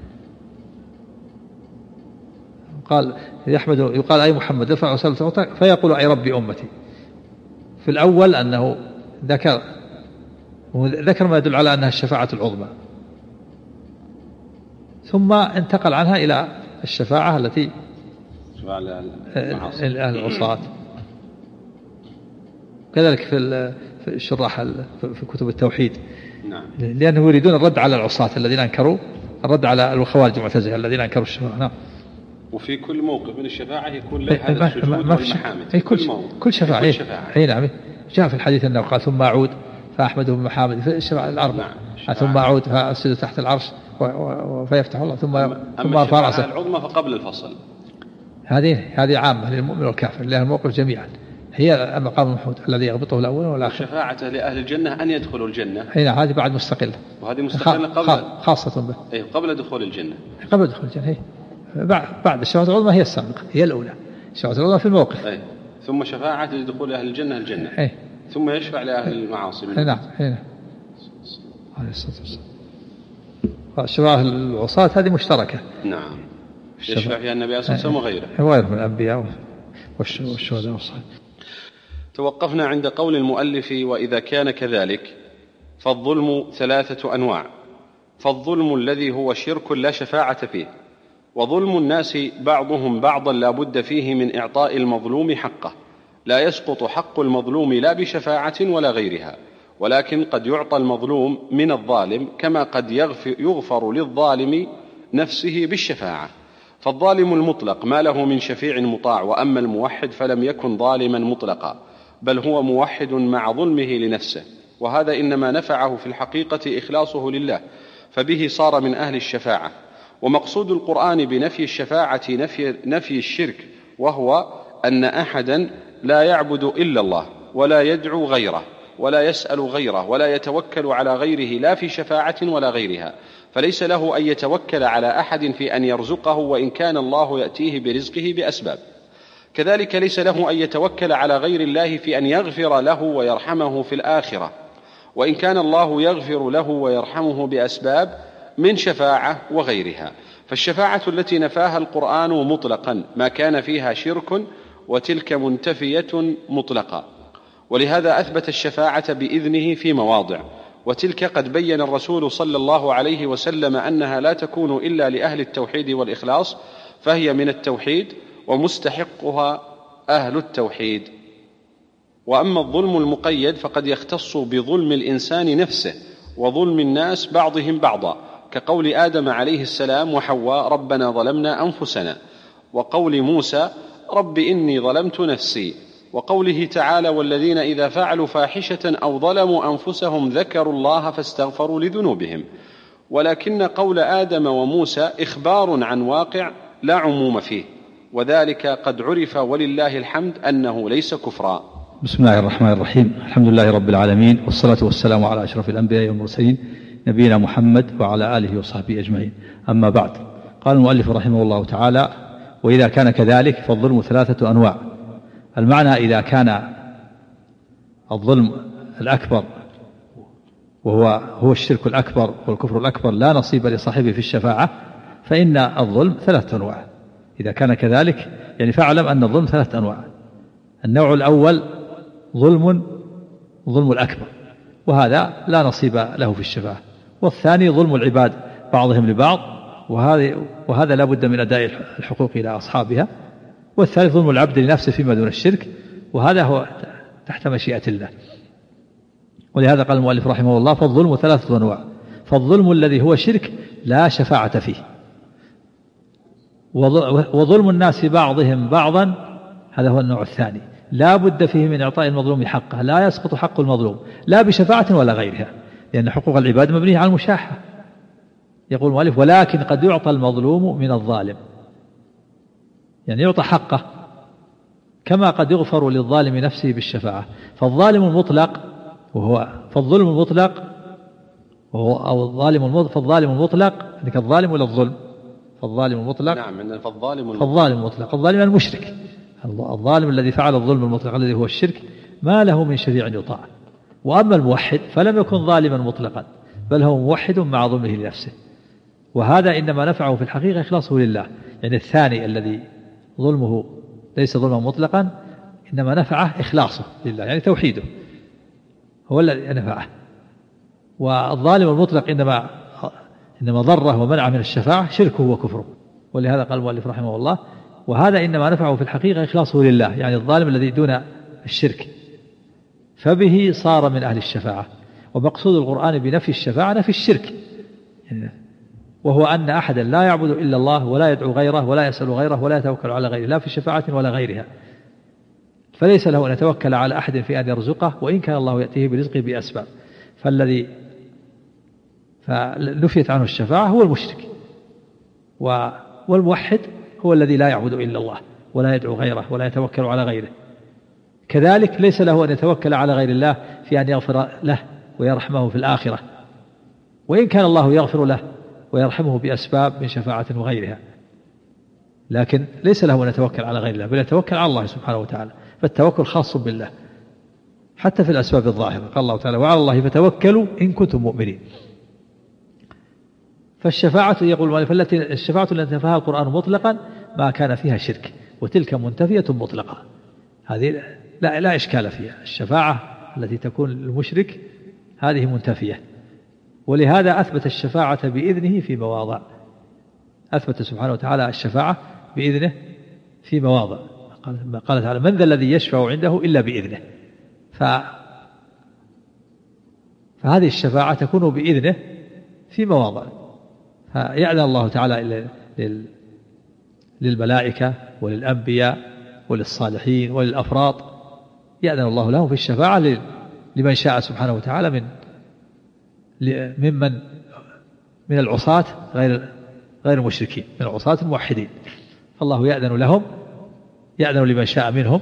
قال يقال أي محمد ارفع وسلم فيقول أي ربي أمتي. في الأول أنه ذكر ما يدل على أنها الشفاعة العظمى، ثم انتقل عنها إلى الشفاعة التي أهل العصاة. كذلك في الشراح في كتب التوحيد، لأنه يريدون الرد على العصاة الذين أنكروا، الرد على الخوارج المعتزلة الذين أنكروا الشفاعة. نعم. وفي كل موقف من الشفاعة يكون له هذا السجود والمحامد، كل شفاعة. أي نعم. جاء في الحديث أنه قال ثم أعود فأحمده بمحامد في الشفاعة الأربع، ثم أعود فأسجد تحت العرش فيفتح الله ثم أرفع رأسه. العظمى فقبل الفصل، هذه عامة للمؤمن والكافر، لها الموقف جميعا، هي المقام المحمود الذي يغبطه الأول والآخر. شفاعته لأهل الجنة أن يدخلوا الجنة، هذه بعد مستقلة، وهذه مستقلة قبل خاصة به، قبل دخول الجنة. قبل دخول الجنة بعد الشفاعة العظمى هي السابقة، هي الأولى. الشفاعة العظمى في الموقف، ثم شفاعة لدخول أهل الجنة ثم يشفع لأهل المعاصي. نعم. عليه الصلاة والسلام. الشفاعة العصاة هذه مشتركة. نعم. يشفع فيها النبي صلى الله عليه وسلم وغيره من الأنبياء والشهداء والصالحين. توقفنا عند قول المؤلف: وإذا كان كذلك فالظلم 3 أنواع. فالظلم الذي هو شرك لا شفاعة فيه، وظلم الناس بعضهم بعضا لا بد فيه من إعطاء المظلوم حقه، لا يسقط حق المظلوم لا بشفاعة ولا غيرها، ولكن قد يعطى المظلوم من الظالم، كما قد يغفر للظالم نفسه بالشفاعة. فالظالم المطلق ما له من شفيع مطاع، وأما الموحد فلم يكن ظالما مطلقا، بل هو موحد مع ظلمه لنفسه، وهذا إنما نفعه في الحقيقة إخلاصه لله، فبه صار من أهل الشفاعة. ومقصود القرآن بنفي الشفاعة نفي الشرك، وهو أن أحدا لا يعبد إلا الله، ولا يدعو غيره، ولا يسأل غيره، ولا يتوكل على غيره لا في شفاعة ولا غيرها، فليس له أن يتوكل على أحد في أن يرزقه، وإن كان الله يأتيه برزقه بأسباب. كذلك ليس له أن يتوكل على غير الله في أن يغفر له ويرحمه في الآخرة، وإن كان الله يغفر له ويرحمه بأسباب من شفاعة وغيرها. فالشفاعة التي نفاها القرآن مطلقا ما كان فيها شرك، وتلك منتفية مطلقا. ولهذا أثبت الشفاعة بإذنه في مواضع، وتلك قد بين الرسول صلى الله عليه وسلم أنها لا تكون إلا لأهل التوحيد والإخلاص، فهي من التوحيد ومستحقها أهل التوحيد. وأما الظلم المقيد فقد يختص بظلم الإنسان نفسه وظلم الناس بعضهم بعضا، كقول آدم عليه السلام وحواء ربنا ظلمنا أنفسنا، وقول موسى رب إني ظلمت نفسي، وقوله تعالى والذين إذا فعلوا فاحشة أو ظلموا أنفسهم ذكروا الله فاستغفروا لذنوبهم. ولكن قول آدم وموسى إخبار عن واقع لا عموم فيه، وذلك قد عرف ولله الحمد أنه ليس كفرا. بسم الله الرحمن الرحيم. الحمد لله رب العالمين، والصلاة والسلام على أشرف الأنبياء والمرسلين نبينا محمد وعلى آله وصحبه أجمعين. أما بعد، قال المؤلف رحمه الله تعالى: وإذا كان كذلك فالظلم 3 أنواع. المعنى إذا كان الظلم الأكبر وهو الشرك الأكبر والكفر الأكبر لا نصيب لصاحبه في الشفاعة، فإن الظلم 3 أنواع. إذا كان كذلك يعني فاعلم أن الظلم 3 أنواع. النوع الأول ظلم الأكبر، وهذا لا نصيب له في الشفاعة. والثاني ظلم العباد بعضهم لبعض، وهذا لا بد من أداء الحقوق إلى أصحابها. والثالث ظلم العبد لنفسه فيما دون الشرك، وهذا هو تحت مشيئة الله. ولهذا قال المؤلف رحمه الله: فالظلم 3 أنواع. فالظلم الذي هو شرك لا شفاعة فيه، وظلم الناس بعضهم بعضا هذا هو النوع الثاني، لا بد فيه من إعطاء المظلوم حقه، لا يسقط حق المظلوم لا بشفاعة ولا غيرها، لأن حقوق العباد مبنية على المشاحة. يقول المؤلف: ولكن قد يعطى المظلوم من الظالم، يعني يعطى حقه، كما قد يغفر للظالم نفسه بالشفاعة. فالظالم المطلق فالظلم المطلق فالظالم المطلق يعني كالظالم ولا الظلم؟ فالظالم المطلق، نعم، فالظالم المطلق الظالم المشرك، الظالم الذي فعل الظلم المطلق الذي هو الشرك ما له من شفيع يطاع. وأما الموحد فلم يكن ظالما مطلقا، بل هو موحد مع ظلمه لنفسه، وهذا إنما نفعه في الحقيقة إخلاصه لله. يعني الثاني الذي ظلمه ليس ظلما مطلقا، إنما نفعه إخلاصه لله، يعني توحيده هو الذي نفعه. والظالم المطلق إنما ضره ومنع من الشفاعة شركه وكفره. ولهذا قال المؤلف رحمه الله: وهذا إنما نفعه في الحقيقة إخلاصه لله، يعني الظالم الذي دون الشرك، فبه صار من أهل الشفاعة. ومقصود القرآن بنفي الشفاعة نفي الشرك، يعني وهو أن أحدا لا يعبد إلا الله ولا يدعو غيره ولا يسأل غيره ولا يتوكل على غيره، لا في شفاعة ولا غيرها، فليس له أن يتوكل على أحد في أن يرزقه، وإن كان الله يأتيه برزقه بأسباب. فنفيت عنه الشفاعة هو المشرك. والموحد هو الذي لا يعبد إلا الله ولا يدعو غيره ولا يتوكل على غيره. كذلك ليس له أن يتوكل على غير الله في أن يغفر له ويرحمه في الآخرة، وإن كان الله يغفر له ويرحمه بأسباب من شفاعة وغيرها، لكن ليس له أن يتوكل على غير الله، بل يتوكل على الله سبحانه وتعالى. فالتوكل خاص بالله حتى في الأسباب الظاهرة. قال الله تعالى: وعلى الله فتوكلوا إن كنتم مؤمنين. فالشفاعة يقول المؤلف: الشفاعة التي نفاها القرآن مطلقا ما كان فيها شرك، وتلك منتفية مطلقة. هذه لا إشكال فيها. الشفاعة التي تكون للمشرك هذه منتفية، ولهذا أثبت الشفاعة بإذنه في مواضع. أثبت سبحانه وتعالى الشفاعة بإذنه في مواضع. قال تعالى: من ذا الذي يشفع عنده إلا بإذنه. فهذه الشفاعة تكون بإذنه في مواضع، فيأذن الله تعالى للملائكة وللأنبياء وللصالحين وللأفراط، يأذن الله لهم في الشفاعة لمن شاء سبحانه وتعالى من العصاة غير المشركين، من العصاة الموحدين، فالله يأذن لهم، يأذن لمن شاء منهم.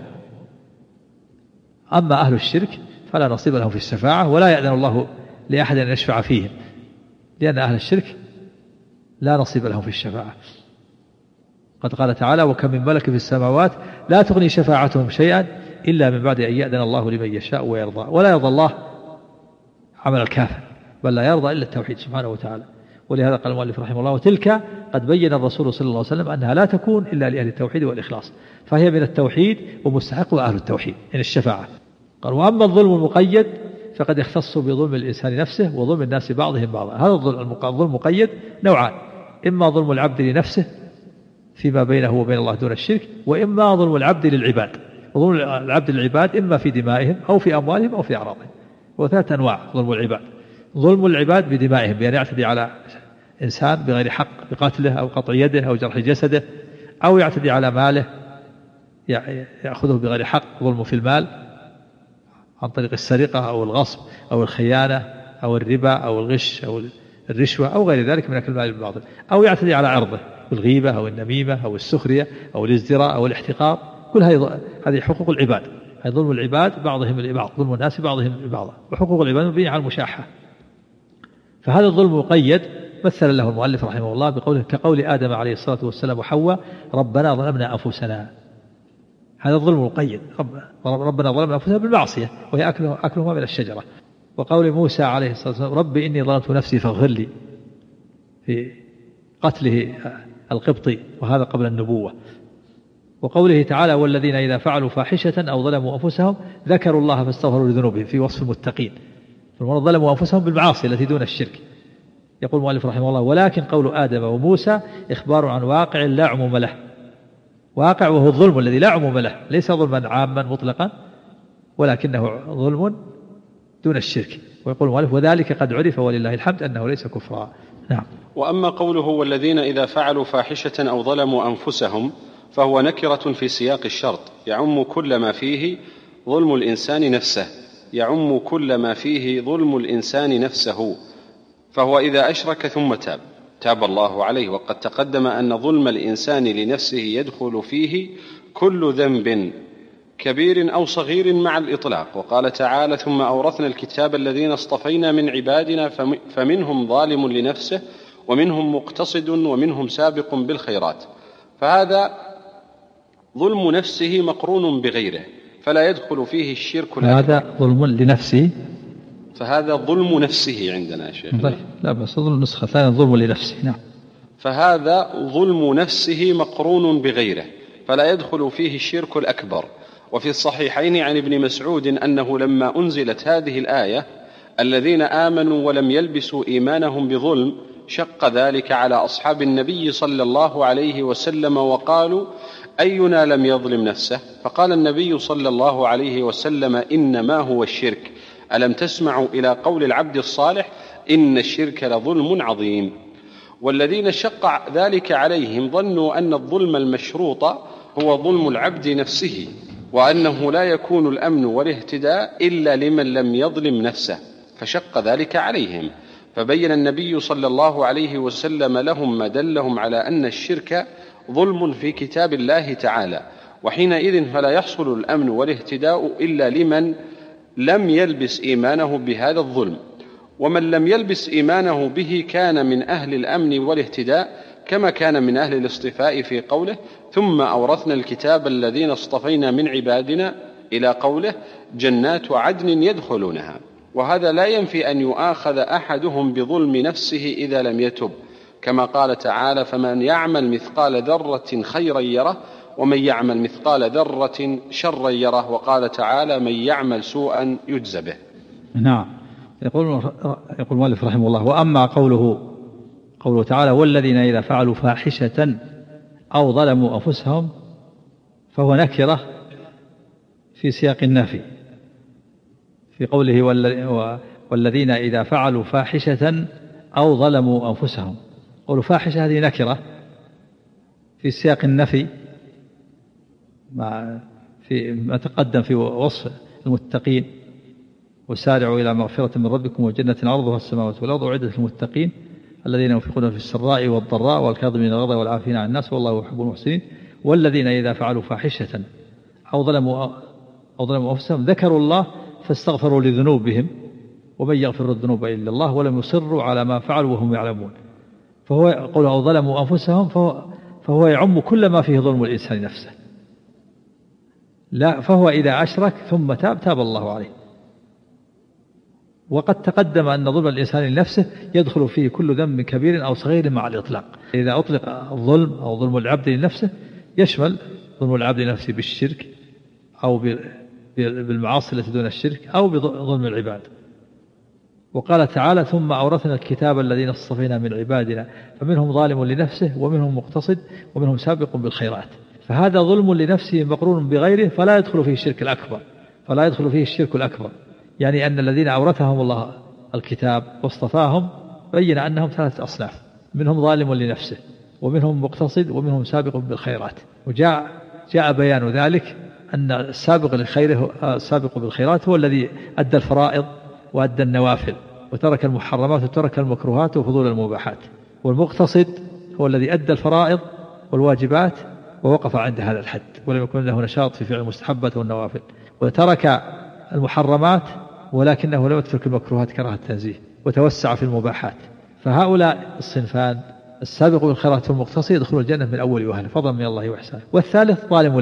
أما أهل الشرك فلا نصيب لهم في الشفاعة، ولا يأذن الله لأحد أن يشفع فيهم، لأن أهل الشرك لا نصيب لهم في الشفاعة. قد قال تعالى: وكم من ملك في السماوات لا تغني شفاعتهم شيئا إلا من بعد أن يأذن الله لمن يشاء ويرضى. ولا يرضى الله عمل الكافر، بل لا يرضى إلا التوحيد سبحانه وتعالى. ولهذا قال المؤلف رحمه الله: وتلك قد بين الرسول صلى الله عليه وسلم أنها لا تكون إلا لأهل التوحيد والإخلاص، فهي من التوحيد ومستحق أهل التوحيد من الشفاعة. قال: وأما الظلم المقيد فقد يختص بظلم الإنسان نفسه وظلم الناس بعضهم بعضا. هذا الظلم مقيد نوعان: إما ظلم العبد لنفسه فيما بينه وبين الله دون الشرك، وإما ظلم العبد للعباد. ظلم العبد للعباد إما في دمائهم أو في أموالهم أو في أعراضهم. وثلاث أنواع ظلم العباد: ظلم العباد بدمائهم بأن يعتدي على إنسان بغير حق بقتله أو قطع يده أو جرح جسده، أو يعتدي على ماله يأخذه بغير حق، ظلمه في المال عن طريق السرقة أو الغصب أو الخيانة أو الربا أو الغش أو الرشوة أو غير ذلك من أكل المال بالباطل، أو يعتدي على عرضه بالغيبة أو النميمة أو السخرية أو الازدراء أو الاحتقار. كل هذه حقوق العباد، هذا ظلم العباد بعضهم لبعض، ظلم الناس بعضهم لبعض، وحقوق العباد مبنية على المشاحة. فهذا الظلم مقيد مثل له المؤلف رحمه الله بقوله: كقول آدم عليه الصلاة والسلام وحواء: ربنا ظلمنا أنفسنا. هذا الظلم مقيد، ربنا ظلمنا أنفسنا بالمعصية وهي أكلهما من الشجرة. وقول موسى عليه الصلاة والسلام: ربي إني ظلمت نفسي فاغفر لي، في قتله القبطي، وهذا قبل النبوة. وقوله تعالى: والذين إذا فعلوا فاحشة أو ظلموا أنفسهم ذكروا الله فاستغفروا لذنوبهم، في وصف المتقين. فالمراد ظلموا أنفسهم بالمعاصي التي دون الشرك. يقول المؤلف رحمه الله: ولكن قول آدم وموسى إخبار عن واقع لا عموم له. واقع وهو الظلم الذي لا عموم له، ليس ظلما عاما مطلقا، ولكنه ظلم دون الشرك. ويقول المؤلف: وذلك قد عرف ولله الحمد أنه ليس كفرا. نعم. وأما قوله: والذين إذا فعلوا فاحشة أو ظلموا أنفسهم، فهو نكرة في سياق الشرط، يعم كل ما فيه ظلم الإنسان نفسه، يعم كل ما فيه ظلم الإنسان نفسه. فهو إذا أشرك ثم تاب الله عليه. وقد تقدم أن ظلم الإنسان لنفسه يدخل فيه كل ذنب كبير أو صغير مع الإطلاق. وقال تعالى: ثم أورثنا الكتاب الذين اصطفينا من عبادنا فمنهم ظالم لنفسه ومنهم مقتصد ومنهم سابق بالخيرات. فهذا ظلم نفسه مقرون بغيره، فلا يدخل فيه الشرك الأكبر. هذا ظلم لنفسه، فهذا ظلم نفسه عندنا يا شيخ. لا بس ظلم نسخة ثانية ظلم لنفسه. نعم. فهذا ظلم نفسه مقرون بغيره، فلا يدخل فيه الشرك الأكبر. وفي الصحيحين عن ابن مسعود أنه لما أنزلت هذه الآية: الذين آمنوا ولم يلبسوا إيمانهم بظلم، شق ذلك على أصحاب النبي صلى الله عليه وسلم وقالوا: أينا لم يظلم نفسه؟ فقال النبي صلى الله عليه وسلم: إنما هو الشرك. ألم تسمعوا إلى قول العبد الصالح: إن الشرك لظلم عظيم. والذين شق ذلك عليهم ظنوا أن الظلم المشروط هو ظلم العبد نفسه، وأنه لا يكون الأمن والاهتداء إلا لمن لم يظلم نفسه، فشق ذلك عليهم. فبين النبي صلى الله عليه وسلم لهم ما دلهم على أن الشرك ظلم في كتاب الله تعالى، وحينئذ فلا يحصل الأمن والاهتداء إلا لمن لم يلبس إيمانه بهذا الظلم. ومن لم يلبس إيمانه به كان من أهل الأمن والاهتداء، كما كان من أهل الاصطفاء في قوله: ثم أورثنا الكتاب الذين اصطفينا من عبادنا، إلى قوله: جنات عدن يدخلونها. وهذا لا ينفي أن يؤاخذ أحدهم بظلم نفسه إذا لم يتب، كما قال تعالى: فمن يعمل مثقال ذرة خيرا يره ومن يعمل مثقال ذرة شرا يره. وقال تعالى: من يعمل سوءا يجز به. نعم. يقول المؤلف رحمه الله: وأما قوله تعالى: والذين إذا فعلوا فاحشة أو ظلموا أنفسهم، فهو نكرة في سياق النفي، في قوله: والذين إذا فعلوا فاحشة أو ظلموا أنفسهم. قول فاحشة هذه نكرة في سياق النفي، ما تقدم في وصف المتقين: وسارعوا إلى مغفرة من ربكم وجنة عرضها السماوات والأرض أعدت للمتقين الذين ينفقون في السراء والضراء والكاظمين الغيظ والعافين عن الناس والله يحب المحسنين. والذين إذا فعلوا فاحشة أو ظلموا أنفسهم ذكروا الله فاستغفروا لذنوبهم ومن يغفر الذنوب إلا الله ولم يصروا على ما فعلوا وهم يعلمون. فهو يقول: أو ظلموا أنفسهم، فهو يعم كل ما فيه ظلم الإنسان نفسه. لا، فهو إذا أشرك ثم تاب الله عليه. وقد تقدم أن ظلم الإنسان لنفسه يدخل فيه كل ذنب كبير أو صغير مع الإطلاق. إذا أطلق الظلم أو ظلم العبد لنفسه يشمل ظلم العبد لنفسه بالشرك أو بالمعاصي التي دون الشرك أو بظلم العباد. وقال تعالى ثم أورثنا الكتاب الذين اصطفينا من عبادنا فمنهم ظالم لنفسه ومنهم مقتصد ومنهم سابق بالخيرات. فهذا ظلم لنفسه مقرون بغيره فلا يدخل فيه الشرك الأكبر. يعني أن الذين أورثهم الله الكتاب واصطفاهم بين أنهم 3 أصناف، منهم ظالم لنفسه ومنهم مقتصد ومنهم سابق بالخيرات. وجاء بيان ذلك أن السابق بالخيرات هو الذي أدى الفرائض وأدى النوافل وترك المحرمات وترك المكروهات وفضول المباحات، والمقتصد هو الذي أدى الفرائض والواجبات ووقف عند هذا الحد ولم يكن له نشاط في فعل المستحبات والنوافل، وترك المحرمات ولكنه لم يترك المكروهات كراهة التنزيه وتوسع في المباحات. فهؤلاء الصنفان السابق بالخيرات والمقتصد يدخلون الجنة من أول وهلة فضلا من الله وإحسانه. والثالث ظالم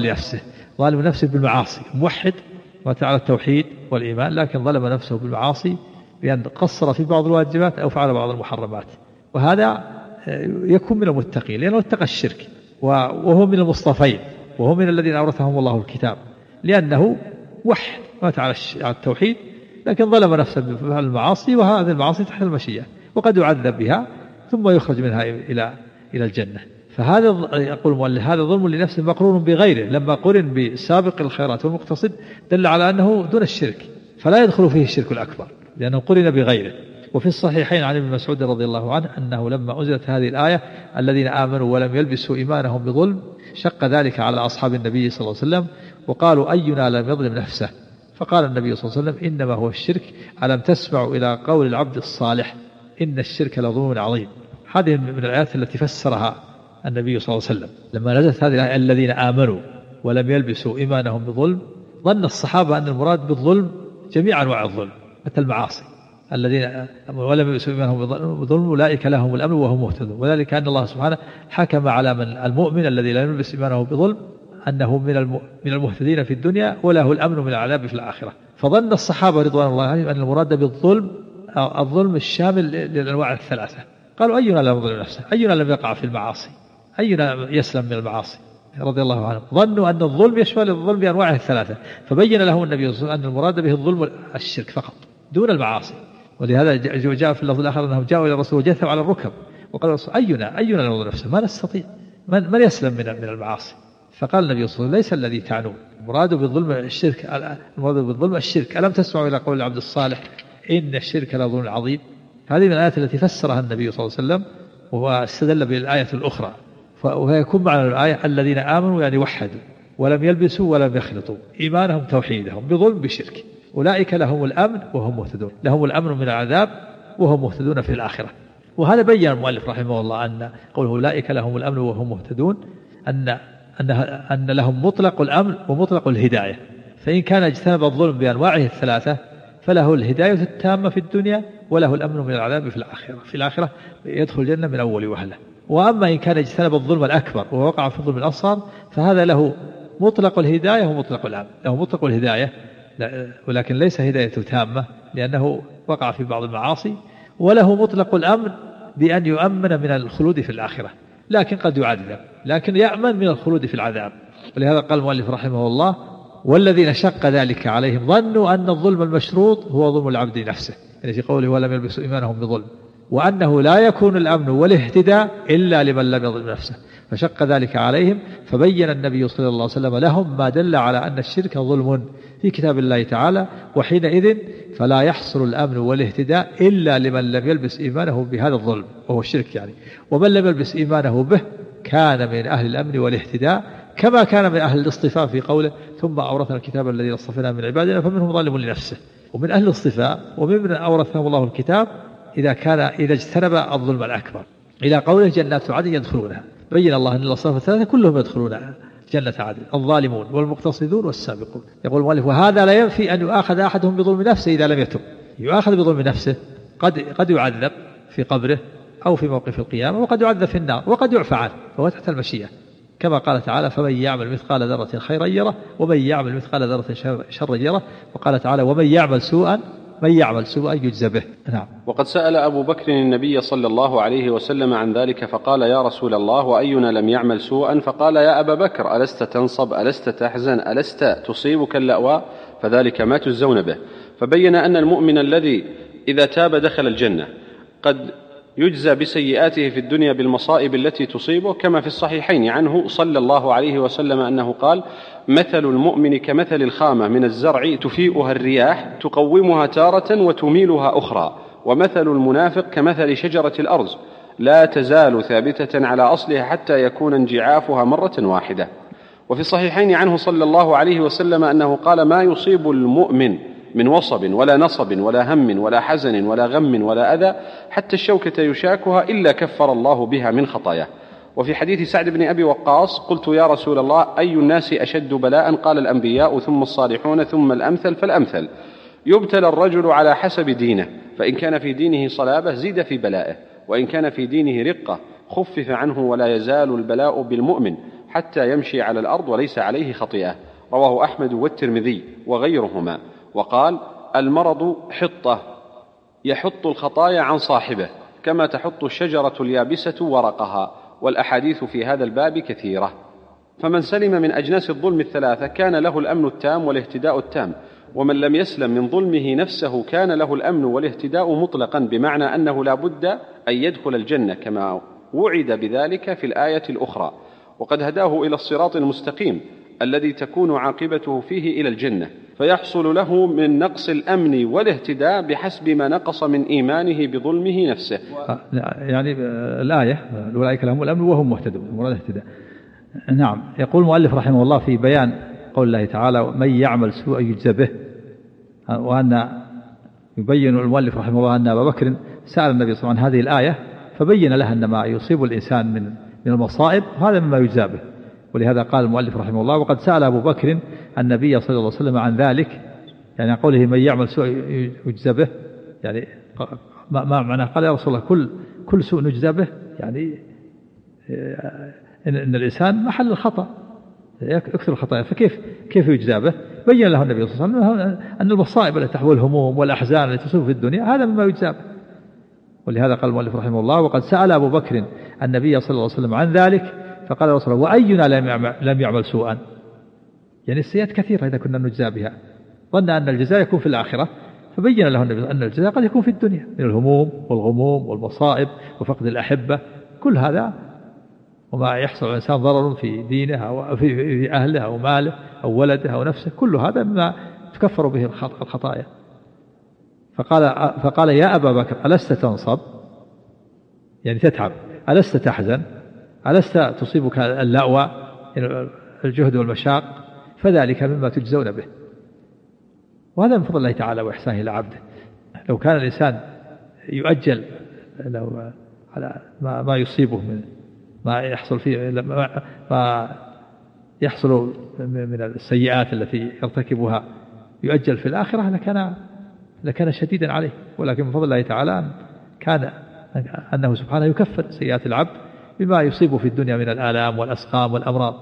لنفسه بالمعاصي، موحد وتعالى التوحيد والإيمان لكن ظلم نفسه بالمعاصي بأن قصر في بعض الواجبات أو فعل بعض المحرمات، وهذا يكون من المتقين لأنه اتقى الشرك وهو من المصطفين وهو من الذين أورثهم الله الكتاب لأنه وحد وتعالى التوحيد لكن ظلم نفسه بفعل المعاصي، وهذه المعاصي تحت المشيئة وقد يعذب بها ثم يخرج منها إلى الجنة. فهذا يقول المؤلف هذا ظلم لنفسه مقرون بغيره، لما قرن بسابق الخيرات والمقتصد دل على أنه دون الشرك فلا يدخل فيه الشرك الأكبر لأنه قرن بغيره. وفي الصحيحين عن ابن مسعود رضي الله عنه أنه لما أنزلت هذه الآية الذين آمنوا ولم يلبسوا إيمانهم بظلم شق ذلك على أصحاب النبي صلى الله عليه وسلم وقالوا أينا لم يظلم نفسه، فقال النبي صلى الله عليه وسلم إنما هو الشرك، ألم تسمعوا إلى قول العبد الصالح إن الشرك لظلم عظيم. هذه من الآيات التي فسرها النبي صلى الله عليه وسلم لما نزلت هذه الآية الذين آمنوا ولم يلبسوا إيمانهم بظلم. ظن الصحابة أن المراد بالظلم جميع أنواع الظلم حتى المعاصي، الذين ولم يلبسوا إيمانهم بظلم أولئك لهم الأمن وهم مهتدون، وذلك أن الله سبحانه حكم على من المؤمن الذي لا يلبس إيمانه بظلم أنه من المهتدين في الدنيا وله الأمن من العذاب في الآخرة. فظن الصحابة رضوان الله عليهم أن المراد بالظلم الظلم الشامل للأنواع الثلاثة. قالوا أينا لم يظلم نفسه، أينا لم يقع في المعاصي، أينا يسلم من المعاصي رضي الله عنهم. ظنوا أن الظلم يشمل الظلم بأنواعه الثلاثة، فبين لهم النبي صلى الله عليه وسلم أن المراد به الظلم الشرك فقط دون المعاصي. ولهذا جاء في اللفظ الآخر أنهم جاءوا إلى الرسول وجثوا على الركب وقال الرسول أينا لم يظلم نفسه، ما نستطيع من يسلم من المعاصي. فقال النبي صلى الله عليه وسلم ليس الذي تعنون، المراد بالظلم الشرك، المراد بالظلم الشرك، ألم تسمعوا إلى قول العبد الصالح إن الشرك لظلم عظيم. هذه من الآيات التي فسرها النبي صلى الله عليه وسلم واستدل بالآية الأخرى، ويكون معنى الآية الذين آمنوا يعني وحدوا ولم يلبسوا ولم يخلطوا إيمانهم توحيدهم بظلم بشرك أولئك لهم الأمن وهم مهتدون، لهم الأمن من العذاب وهم مهتدون في الآخرة. وهذا بيّن المؤلف رحمه الله أن قوله أولئك لهم الأمن وهم مهتدون أن لهم مطلق الأمن ومطلق الهداية، فإن كان اجتنب الظلم بأنواعه الثلاثة فله الهداية التامة في الدنيا وله الأمن من العذاب في الآخرة يدخل الجنة من أول وهلة. وأما إن كان اجتنب الظلم الأكبر ووقع في الظلم الأصغر فهذا له مطلق الهداية ومطلق الأمن، له مطلق الهداية ولكن ليس هداية تامة لأنه وقع في بعض المعاصي، وله مطلق الأمن بأن يؤمن من الخلود في الآخرة لكن قد يعذب، لكن يأمن من الخلود في العذاب. ولهذا قال المؤلف رحمه الله والذين شق ذلك عليهم ظنوا أن الظلم المشروط هو ظلم العبد نفسه، يعني في قوله ولم يلبسوا إيمانهم بظلم، وأنه لا يكون الأمن والاهتداء إلا لمن لم يظلم نفسه، فشق ذلك عليهم فبين النبي صلى الله عليه وسلم لهم ما دل على أن الشرك ظلم في كتاب الله تعالى، وحينئذ فلا يحصل الأمن والاهتداء إلا لمن لم يلبس إيمانه بهذا الظلم وهو الشرك يعني، ومن لم يلبس إيمانه به كان من أهل الأمن والاهتداء كما كان من أهل الاصطفاء في قوله ثم أورثنا الكتاب الذي اصطفينا من عبادنا فمنهم ظالم لنفسه. ومن أهل الاصطفاء وممن أورثهم الله الكتاب إذا اجتنب الظلم الأكبر إلى قوله جنات عدن يدخلونها، بين الله أن الأصناف الثلاثة كلهم يدخلون جنة عدن، الظالمون والمقتصدون والسابقون. يقول المؤلف وهذا لا ينفي أن يؤاخذ أحدهم بظلم نفسه إذا لم يتب، يؤاخذ بظلم نفسه قد يعذب في قبره أو في موقف القيامة، وقد يعذب في النار، وقد يعفى عنه فهو تحت المشيئة، كما قال تعالى فمن يعمل مثقال ذرة خيرا يره ومن يعمل مثقال ذرة شرا يره، وقال تعالى ومن يعمل سوءا يجزى به. نعم. وقد سأل أبو بكر النبي صلى الله عليه وسلم عن ذلك فقال يا رسول الله وأينا لم يعمل سوءا؟ فقال يا أبا بكر ألست تنصب ألست تحزن ألست تصيبك اللأواء؟ فذلك ما تجزون به. فبين أن المؤمن الذي إذا تاب دخل الجنة قد يجزى بسيئاته في الدنيا بالمصائب التي تصيبه، كما في الصحيحين عنه صلى الله عليه وسلم أنه قال: مثل المؤمن كمثل الخامة من الزرع تفيئها الرياح تقومها تارة وتميلها أخرى، ومثل المنافق كمثل شجرة الأرز لا تزال ثابتة على أصلها حتى يكون انجعافها مرة واحدة. وفي الصحيحين عنه صلى الله عليه وسلم أنه قال: ما يصيب المؤمن من وصب ولا نصب ولا هم ولا حزن ولا غم ولا أذى حتى الشوكة يشاكها إلا كفر الله بها من خطاياه. وفي حديث سعد بن أبي وقاص: قلت يا رسول الله أي الناس أشد بلاء؟ قال: الأنبياء ثم الصالحون ثم الأمثل فالأمثل. يبتلى الرجل على حسب دينه، فإن كان في دينه صلابة زيد في بلائه، وإن كان في دينه رقة خفف عنه، ولا يزال البلاء بالمؤمن حتى يمشي على الأرض وليس عليه خطيئة. رواه أحمد والترمذي وغيرهما. وقال: المرض حطة يحط الخطايا عن صاحبه كما تحط الشجرة اليابسة ورقها. والأحاديث في هذا الباب كثيرة. فمن سلم من أجناس الظلم الثلاثة كان له الأمن التام والاهتداء التام، ومن لم يسلم من ظلمه نفسه كان له الأمن والاهتداء مطلقا، بمعنى أنه لا بد أن يدخل الجنة كما وعد بذلك في الآية الأخرى. وقد هداه إلى الصراط المستقيم الذي تكون عاقبته فيه إلى الجنة، فيحصل له من نقص الأمن والاهتداء بحسب ما نقص من إيمانه بظلمه نفسه. يعني الآية: أولئك لهم الأمن وهم مهتدون، مراد الاهتداء. نعم. يقول المؤلف رحمه الله في بيان قول الله تعالى: من يعمل سوءا يجزى به، وأن يبين المؤلف رحمه الله أن أبا بكر سأل النبي صلى الله عليه وسلم عن هذه الآية فبين له أن ما يصيب الإنسان من المصائب هذا مما يجزى به. ولهذا قال المؤلف رحمه الله: وقد سأل أبو بكر النبي صلى الله عليه وسلم عن ذلك، يعني قوله من يعمل سوء يجزى به، يعني ما معناه؟ قال: يا رسول الله كل سوء نجزى به، يعني إن الإنسان محل الخطأ يكثر الخطايا، فكيف يجزى به؟ بين له النبي صلى الله عليه وسلم أن المصائب التي تحوي الهموم والأحزان التي تصيب في الدنيا هذا مما يجزى به. ولهذا قال المؤلف رحمه الله: وقد سأل أبو بكر النبي صلى الله عليه وسلم عن ذلك فقال يا رسول الله: وأينا لم يعمل سوءا؟ يعني السيئات كثيرة إذا كنا نجزى بها. ظن أن الجزاء يكون في الآخرة، فبين له النبي أن الجزاء قد يكون في الدنيا من الهموم والغموم والمصائب وفقد الأحبة، كل هذا وما يحصل الإنسان ضرر في دينه أو في أهله أو ماله أو ولده أو نفسه، كل هذا مما تكفر به الخطايا. فقال: يا أبا بكر ألست تنصب؟ يعني تتعب، ألست تحزن، ألست تصيبك اللأوى الجهد والمشاق؟ فذلك مما تجزون به. وهذا من فضل الله تعالى وإحسانه إلى عبده. لو كان الإنسان يؤجل على ما يصيبه من ما يحصل فيه ما يحصل من السيئات التي يرتكبها يؤجل في الآخرة لكان شديدا عليه. ولكن من فضل الله تعالى كان أنه سبحانه يكفر سيئات العبد بما يصيبه في الدنيا من الآلام والأسقام والأمراض.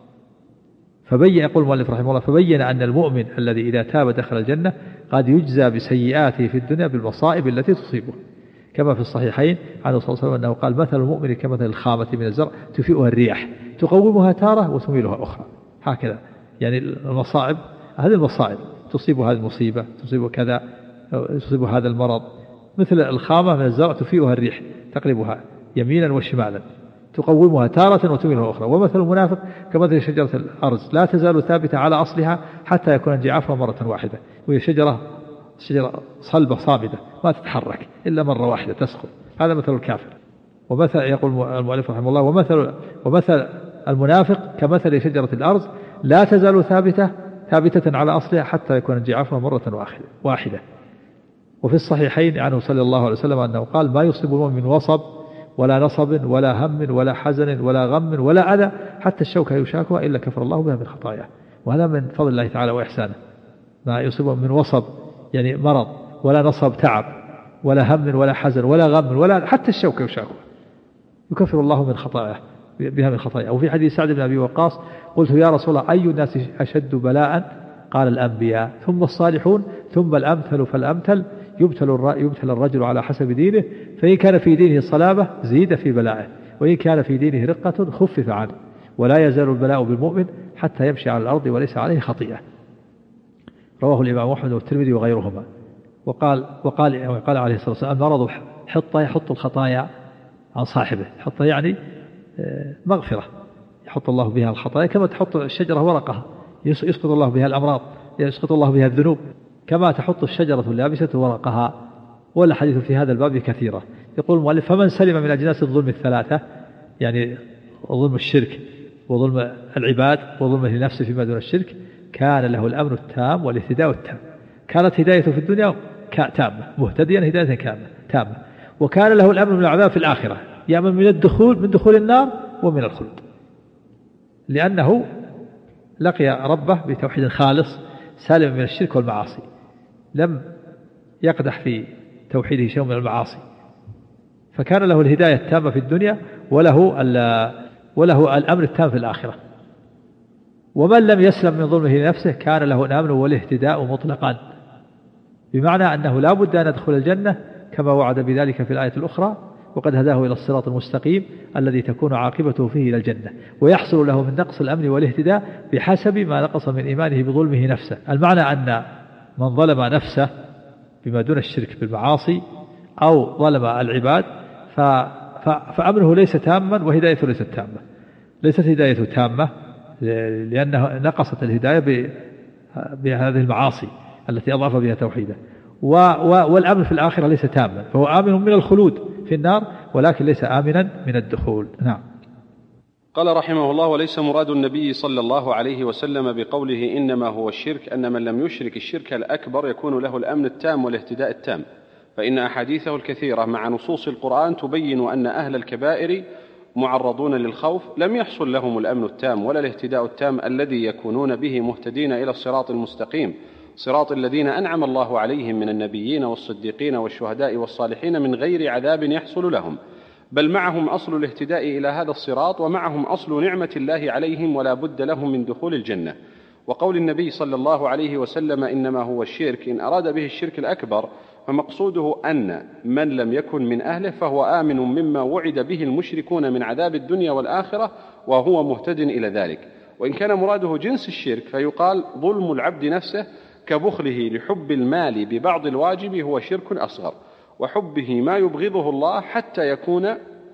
يقول المؤلف رحمه الله: فبين أن المؤمن الذي إذا تاب دخل الجنة قد يجزى بسيئاته في الدنيا بالمصائب التي تصيبه، كما في الصحيحين عنه صلى الله عليه وسلم أنه قال: مثل المؤمن كمثل الخامة من الزرع تفيئها الرياح تقومها تارة وتميلها أخرى. هكذا يعني المصائب، هذه المصائب تصيب هذه المصيبة، تصيب كذا، تصيب هذا المرض. مثل الخامة من الزرع تفيئها الريح تقلبها يمينا وشمالا تقومها تارة وتميلها أخرى. ومثل المنافق كمثل شجرة الأرز لا تزال ثابتة على أصلها حتى يكون انجعافها مرة واحدة، وهي شجرة صلبة صامدة ما تتحرك إلا مرة واحدة تسقط. هذا مثل الكافر. ومثل يقول المؤلف رحمه الله: ومثل المنافق كمثل شجرة الأرز لا تزال ثابتة على أصلها حتى يكون انجعافها مرة واحدة. وفي الصحيحين عنه صلى الله عليه وسلم أنه قال: ما يصيب المؤمن من وصب ولا نصب ولا هم ولا حزن ولا غم ولا أذى حتى الشوكة يشاكها إلا كفر الله بها من خطاياه. وهذا من فضل الله تعالى وإحسانه. ما يصيب من وصب يعني مرض، ولا نصب تعب، ولا هم ولا حزن ولا غم ولا حتى الشوكة يشاكها يكفر الله من خطاياه بها من خطاياه. وفي حديث سعد بن أبي وقاص: قلت يا رسول الله أي الناس أشد بلاء؟ قال: الأنبياء ثم الصالحون ثم الأمثل فالأمثل. يبتل الرجل على حسب دينه، فإن كان في دينه صلابة زيد في بلائه، وإن كان في دينه رقة خفف عنه، ولا يزال البلاء بالمؤمن حتى يمشي على الأرض وليس عليه خطيئة. رواه الإمام أحمد والترمذي وغيرهما. وقال عليه الصلاة والسلام: المرض حطة يحط الخطايا عن صاحبه. حطة يعني مغفرة يحط الله بها الخطايا، كما تحط الشجرة ورقها يسقط الله بها الأمراض، يسقط الله بها الذنوب، كما تحط الشجرة اليابسة ورقها. والحديث في هذا الباب كثيرة. يقول المؤلف: فمن سلم من أجناس الظلم الثلاثة، يعني ظلم الشرك وظلم العباد وظلمه لنفسه فيما دون الشرك، كان له الأمن التام والاهتداء التام. كانت هدايته في الدنيا تامة، مهتديا هداية تامة، وكان له الأمن من العذاب في الآخرة، يأمن من دخول النار ومن الخلد، لأنه لقي ربه بتوحيد خالص سالم من الشرك والمعاصي، لم يقدح في توحيده شيء من المعاصي، فكان له الهداية التامة في الدنيا وله الأمر التام في الآخرة. ومن لم يسلم من ظلمه لنفسه كان له الأمن والاهتداء مطلقا، بمعنى أنه لا بد أن يدخل الجنة كما وعد بذلك في الآية الأخرى: وقد هداه إلى الصراط المستقيم الذي تكون عاقبته فيه إلى الجنة. ويحصل له من نقص الأمن والاهتداء بحسب ما نقص من إيمانه بظلمه نفسه. المعنى أن من ظلم نفسه بما دون الشرك بالمعاصي أو ظلم العباد فأمره ليس تاما وهدايته ليست تامة. ليست هدايته تامة لأنه نقصت الهداية بهذه المعاصي التي أضعف بها توحيده. والأمن في الآخرة ليس تاما، فهو آمن من الخلود في النار ولكن ليس آمنا من الدخول. نعم. قال رحمه الله: وليس مراد النبي صلى الله عليه وسلم بقوله إنما هو الشرك أن من لم يشرك الشرك الأكبر يكون له الأمن التام والاهتداء التام، فإن أحاديثه الكثيرة مع نصوص القرآن تبين أن أهل الكبائر معرضون للخوف لم يحصل لهم الأمن التام ولا الاهتداء التام الذي يكونون به مهتدين إلى الصراط المستقيم، صراط الذين أنعم الله عليهم من النبيين والصديقين والشهداء والصالحين من غير عذاب يحصل لهم، بل معهم أصل الاهتداء إلى هذا الصراط ومعهم أصل نعمة الله عليهم ولا بد لهم من دخول الجنة. وقول النبي صلى الله عليه وسلم إنما هو الشرك إن أراد به الشرك الأكبر فمقصوده أن من لم يكن من أهله فهو آمن مما وعد به المشركون من عذاب الدنيا والآخرة وهو مهتد إلى ذلك. وإن كان مراده جنس الشرك فيقال ظلم العبد نفسه كبخله لحب المال ببعض الواجب هو شرك أصغر، وحبه ما يبغضه الله حتى يكون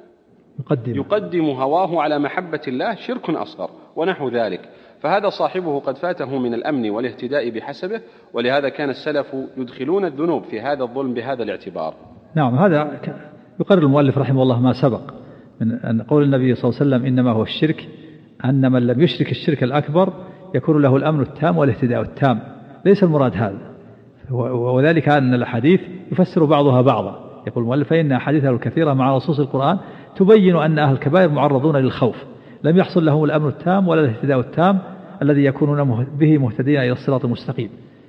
يقدم هواه على محبة الله شرك أصغر ونحو ذلك، فهذا صاحبه قد فاته من الأمن والاهتداء بحسبه، ولهذا كان السلف يدخلون الذنوب في هذا الظلم بهذا الاعتبار. نعم، هذا يقرر المؤلف رحمه الله ما سبق من أن قول النبي صلى الله عليه وسلم إنما هو الشرك أن من لم يشرك الشرك الأكبر يكون له الأمن التام والاهتداء التام. ليس المراد هذا، وذلك أن الحديث يفسر بعضها بعضا. يقول المؤلف: فإن أحاديثه الكثيرة مع نصوص القرآن تبين أن أهل الكبائر معرضون للخوف لم يحصل لهم الأمن التام ولا الاهتداء التام الذي يكونون به مهتدين إلى الصراط المستقيم.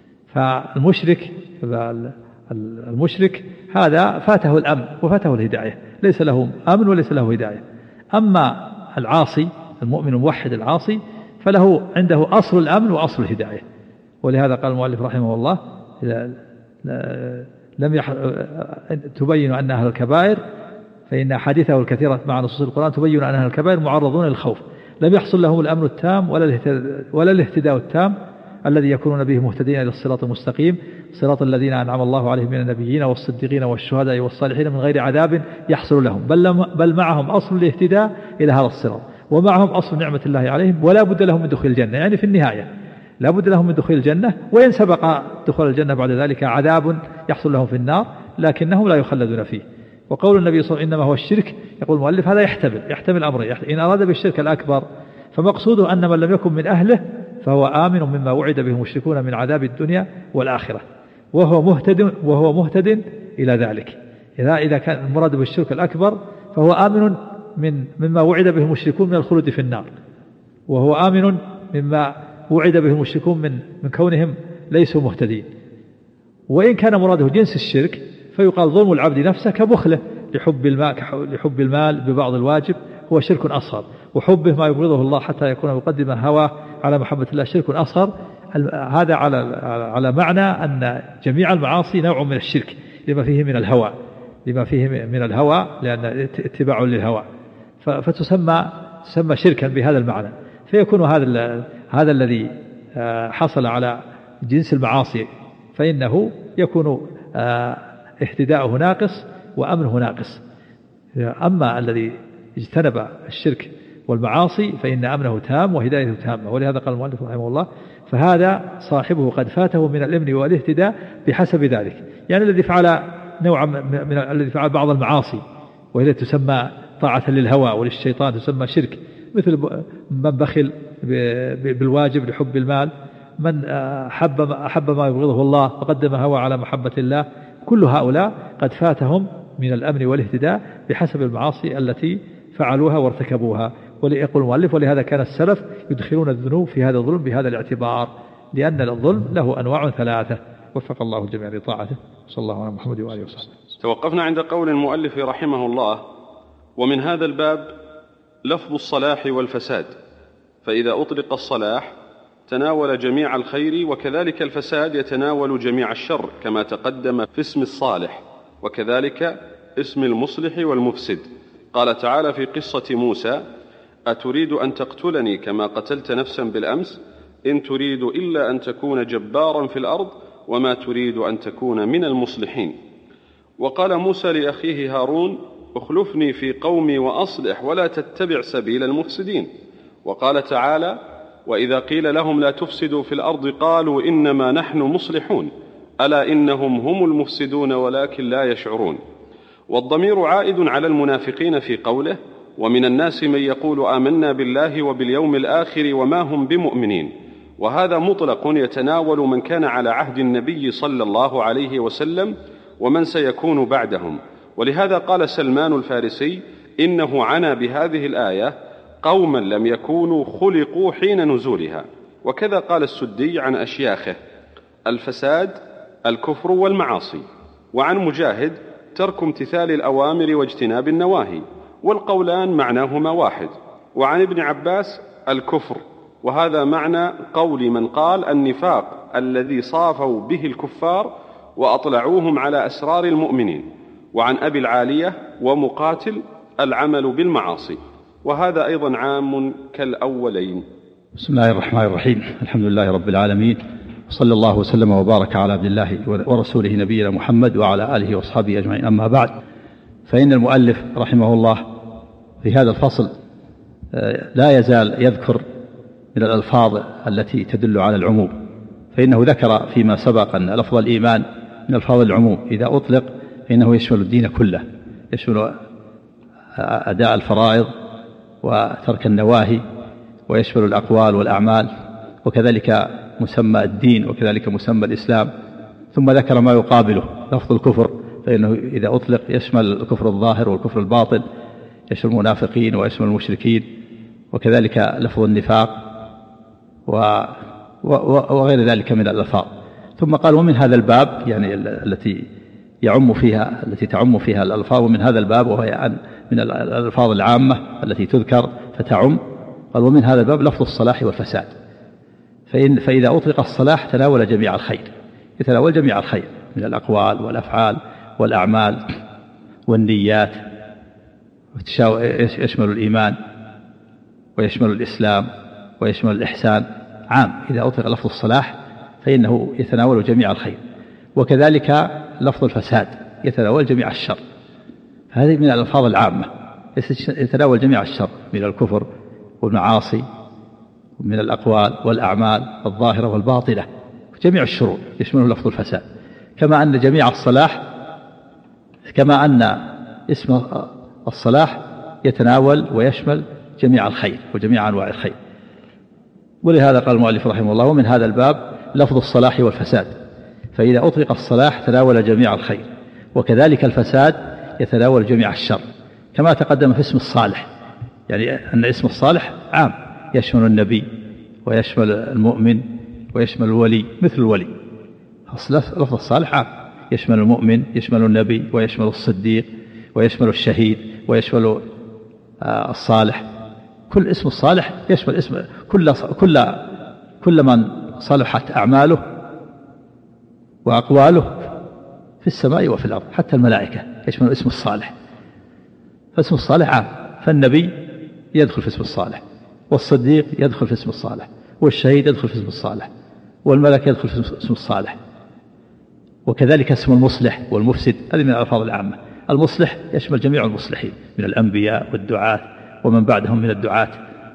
فالمشرك هذا فاته الأمن وفاته الهداية، ليس له أمن وليس له هداية. أما العاصي المؤمن الموحد العاصي فله عنده أصل الأمن وأصل الهداية. ولهذا قال المؤلف رحمه الله: تبين أن أهل الكبائر فإن أحاديثه الكثيرة مع نصوص القرآن تبين أن أهل الكبائر معرضون للخوف لم يحصل لهم الأمن التام ولا الاهتداء التام الذي يكونون به مهتدين إلى الصراط المستقيم، صراط الذين أنعم الله عليهم من النبيين والصديقين والشهداء والصالحين من غير عذاب يحصل لهم، بل معهم أصل الاهتداء إلى هذا الصراط ومعهم أصل نعمة الله عليهم ولا بد لهم من دخول الجنة. يعني في النهاية لا بد لهم من دخول الجنة، وإن سبق دخول الجنة بعد ذلك عذاب يحصل لهم في النار لكنهم لا يخلدون فيه. وقول النبي صلى الله عليه وسلم إنما هو الشرك، يقول المؤلف هذا يحتمل أمرين: إن أراد بالشرك الأكبر فمقصوده أن من لم يكن من أهله فهو آمن مما وعد به المشركون من عذاب الدنيا والآخرة وهو مهتد إلى ذلك. إذا كان المراد بالشرك الأكبر فهو آمن مما وعد به المشركون من الخلود في النار، وهو آمن مما وعد به المشركون من كونهم ليسوا مهتدين. وإن كان مراده جنس الشرك فيقال ظلم العبد نفسه كبخله لحب المال ببعض الواجب هو شرك أصغر، وحبه ما يبغضه الله حتى يكون يقدم هواه على محبة الله شرك أصغر. هذا على معنى أن جميع المعاصي نوع من الشرك لما فيه من الهوى لأن اتباع للهوى، فتسمى شركا بهذا المعنى. فيكون هذا الذي حصل على جنس المعاصي فإنه يكون اهتداؤه ناقص وأمنه ناقص. أما الذي اجتنب الشرك والمعاصي فإن أمنه تام وهدايته تامة. ولهذا قال المؤلف رحمه الله فهذا صاحبه قد فاته من الأمن والاهتداء بحسب ذلك. يعني الذي فعل نوعا من الذي فعل بعض المعاصي وهي تسمى طاعة للهوى وللشيطان تسمى شرك، مثل من بخل بالواجب لحب المال، من أحب ما يبغضه الله فقدم هوى على محبة الله، كل هؤلاء قد فاتهم من الأمن والاهتداء بحسب المعاصي التي فعلوها وارتكبوها. وليقول المؤلف ولهذا كان السلف يدخلون الذنوب في هذا الظلم بهذا الاعتبار، لأن الظلم له أنواع ثلاثة. وفق الله الجميع لطاعته. صلى الله على محمد وآله وسلم. توقفنا عند قول المؤلف رحمه الله: ومن هذا الباب لفظ الصلاح والفساد، فإذا أطلق الصلاح تناول جميع الخير، وكذلك الفساد يتناول جميع الشر كما تقدم في اسم الصالح، وكذلك اسم المصلح والمفسد. قال تعالى في قصة موسى: أتريد أن تقتلني كما قتلت نفسا بالأمس إن تريد إلا أن تكون جبارا في الأرض وما تريد أن تكون من المصلحين. وقال موسى لأخيه هارون: اخلفني في قومي وأصلح ولا تتبع سبيل المفسدين. وقال تعالى: وإذا قيل لهم لا تفسدوا في الأرض قالوا إنما نحن مصلحون ألا إنهم هم المفسدون ولكن لا يشعرون. والضمير عائد على المنافقين في قوله: ومن الناس من يقول آمنا بالله وباليوم الآخر وما هم بمؤمنين. وهذا مطلق يتناول من كان على عهد النبي صلى الله عليه وسلم ومن سيكون بعدهم. ولهذا قال سلمان الفارسي: إنه عنا بهذه الآية قوما لم يكونوا خلقوا حين نزولها. وكذا قال السدي عن أشياخه: الفساد الكفر والمعاصي. وعن مجاهد: ترك امتثال الأوامر واجتناب النواهي. والقولان معناهما واحد. وعن ابن عباس: الكفر، وهذا معنى قول من قال النفاق الذي صافوا به الكفار وأطلعوهم على أسرار المؤمنين. وعن أبي العالية ومقاتل: العمل بالمعاصي. وهذا أيضا عام كالأولين. بسم الله الرحمن الرحيم. الحمد لله رب العالمين، صلى الله وسلم وبارك على عبد الله ورسوله نبينا محمد وعلى آله وأصحابه أجمعين. أما بعد، فإن المؤلف رحمه الله في هذا الفصل لا يزال يذكر من الألفاظ التي تدل على العموم، فإنه ذكر فيما سبق أن لفظ الإيمان من ألفاظ العموم، إذا أطلق فإنه يشمل الدين كله، يشمل أداء الفرائض وترك النواهي، ويشمل الأقوال والأعمال، وكذلك مسمى الدين، وكذلك مسمى الإسلام. ثم ذكر ما يقابله لفظ الكفر، فإنه إذا أطلق يشمل الكفر الظاهر والكفر الباطن، يشمل المنافقين ويشمل المشركين، وكذلك لفظ النفاق وغير ذلك من الألفاظ. ثم قال: ومن هذا الباب، يعني التي تعم فيها الألفاظ، ومن هذا الباب وهي من الألفاظ العامة التي تذكر فتعم. قال: ومن هذا الباب لفظ الصلاح والفساد، فإذا أطلق الصلاح تناول جميع الخير، يتناول جميع الخير من الأقوال والأفعال والأعمال والنيات، يشمل الإيمان ويشمل الإسلام ويشمل الإحسان، عام. إذا أطلق لفظ الصلاح فإنه يتناول جميع الخير. وكذلك لفظ الفساد يتناول جميع الشر، هذه من الألفاظ العامة، يتناول جميع الشر من الكفر والمعاصي ومن الأقوال والأعمال الظاهرة والباطنة، جميع الشرور يشمله لفظ الفساد. كما أن جميع الصلاح، كما أن اسم الصلاح يتناول ويشمل جميع الخير وجميع أنواع الخير. ولهذا قال المؤلف رحمه الله: ومن هذا الباب لفظ الصلاح والفساد، فإذا أطلق الصلاح تناول جميع الخير، وكذلك الفساد يتناول جميع الشر، كما تقدم في اسم الصالح، يعني أن اسم الصالح عام، يشمل النبي ويشمل المؤمن ويشمل الولي، مثل الولي. لفظ الصالح عام، يشمل المؤمن، يشمل النبي، ويشمل الصديق، ويشمل الشهيد، ويشمل الصالح. كل اسم الصالح يشمل اسم كل من صلحت أعماله وأقواله في السماء وفي الأرض، حتى الملائكة يشمل اسم الصالح. فاسم الصالح عام، فالنبي يدخل في اسم الصالح، والصديق يدخل في اسم الصالح، والشهيد يدخل في اسم الصالح، والملك يدخل في اسم الصالح. وكذلك اسم المصلح والمفسد، هذه من الألفاظ العامة. المصلح يشمل جميع المصلحين من الأنبياء والدعاة ومن بعدهم من الدعاة.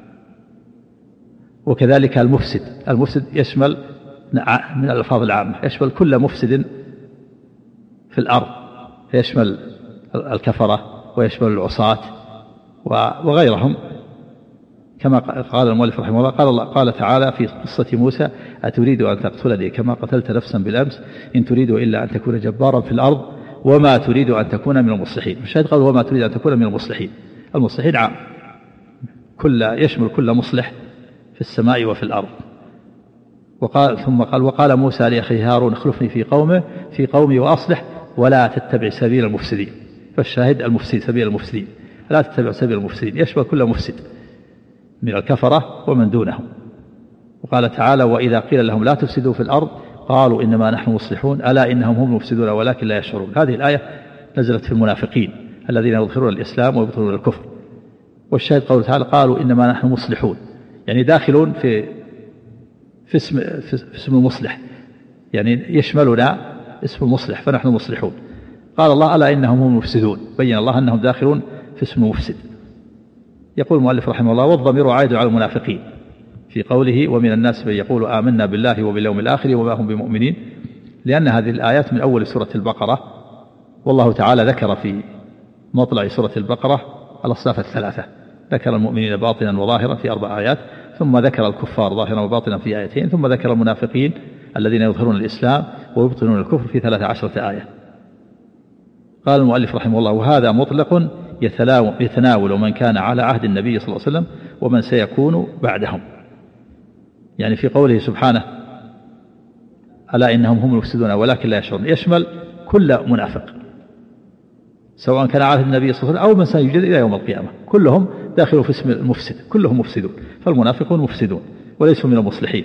وكذلك المفسد يشمل من الألفاظ العامة، يشمل كل مفسد في الأرض، يشمل الكفرة ويشمل العصاة وغيرهم، كما قال المؤلف رحمه الله. قال تعالى في قصة موسى: أتريد أن تقتلني كما قتلت نفسا بالأمس إن تريد إلا أن تكون جبارا في الأرض وما تريد أن تكون من المصلحين. الشاهد قال: وما تريد أن تكون من المصلحين. المصلحين عام، يشمل كل مصلح في السماء وفي الأرض. ثم قال: وقال موسى لأخيه هارون: اخلفني في قومي وأصلح ولا تتبع سبيل المفسدين. فالشاهد المفسد، سبيل المفسدين، لا تتبع سبيل المفسدين، يشمل كل مفسد من الكفرة ومن دونهم. وقال تعالى: وإذا قيل لهم لا تفسدوا في الأرض قالوا إنما نحن مصلحون ألا إنهم هم المفسدون ولكن لا يشعرون. هذه الآية نزلت في المنافقين الذين يظهرون الإسلام ويبطلون الكفر. والشاهد قوله تعالى: قالوا إنما نحن مصلحون، يعني داخلون في اسم المصلح، يعني يشملنا اسم المصلح فنحن مصلحون. قال الله: ألا إنهم هم المفسدون، بين الله أنهم داخلون في اسم المفسد. يقول المؤلف رحمه الله: والضمير عائد على المنافقين في قوله: ومن الناس من يقول آمنا بالله وباليوم الآخر وما هم بمؤمنين، لأن هذه الآيات من أول سورة البقرة. والله تعالى ذكر في مطلع سورة البقرة الأصناف الثلاثة، ذكر المؤمنين باطنا وظاهرا في 4 آيات، ثم ذكر الكفار ظاهرا وباطنا في 2 آيتين، ثم ذكر المنافقين الذين يظهرون الإسلام ويبطنون الكفر في 13 آية. قال المؤلف رحمه الله: وهذا مطلق يتناول من كان على عهد النبي صلى الله عليه وسلم ومن سيكون بعدهم. يعني في قوله سبحانه: ألا إنهم هم المفسدون ولكن لا يشعرون، يشمل كل منافق سواء كان على عهد النبي صلى الله عليه وسلم أو من سيوجد إلى يوم القيامة، كلهم داخلوا في اسم المفسد، كلهم مفسدون، فالمنافقون مفسدون وليسوا من المصلحين.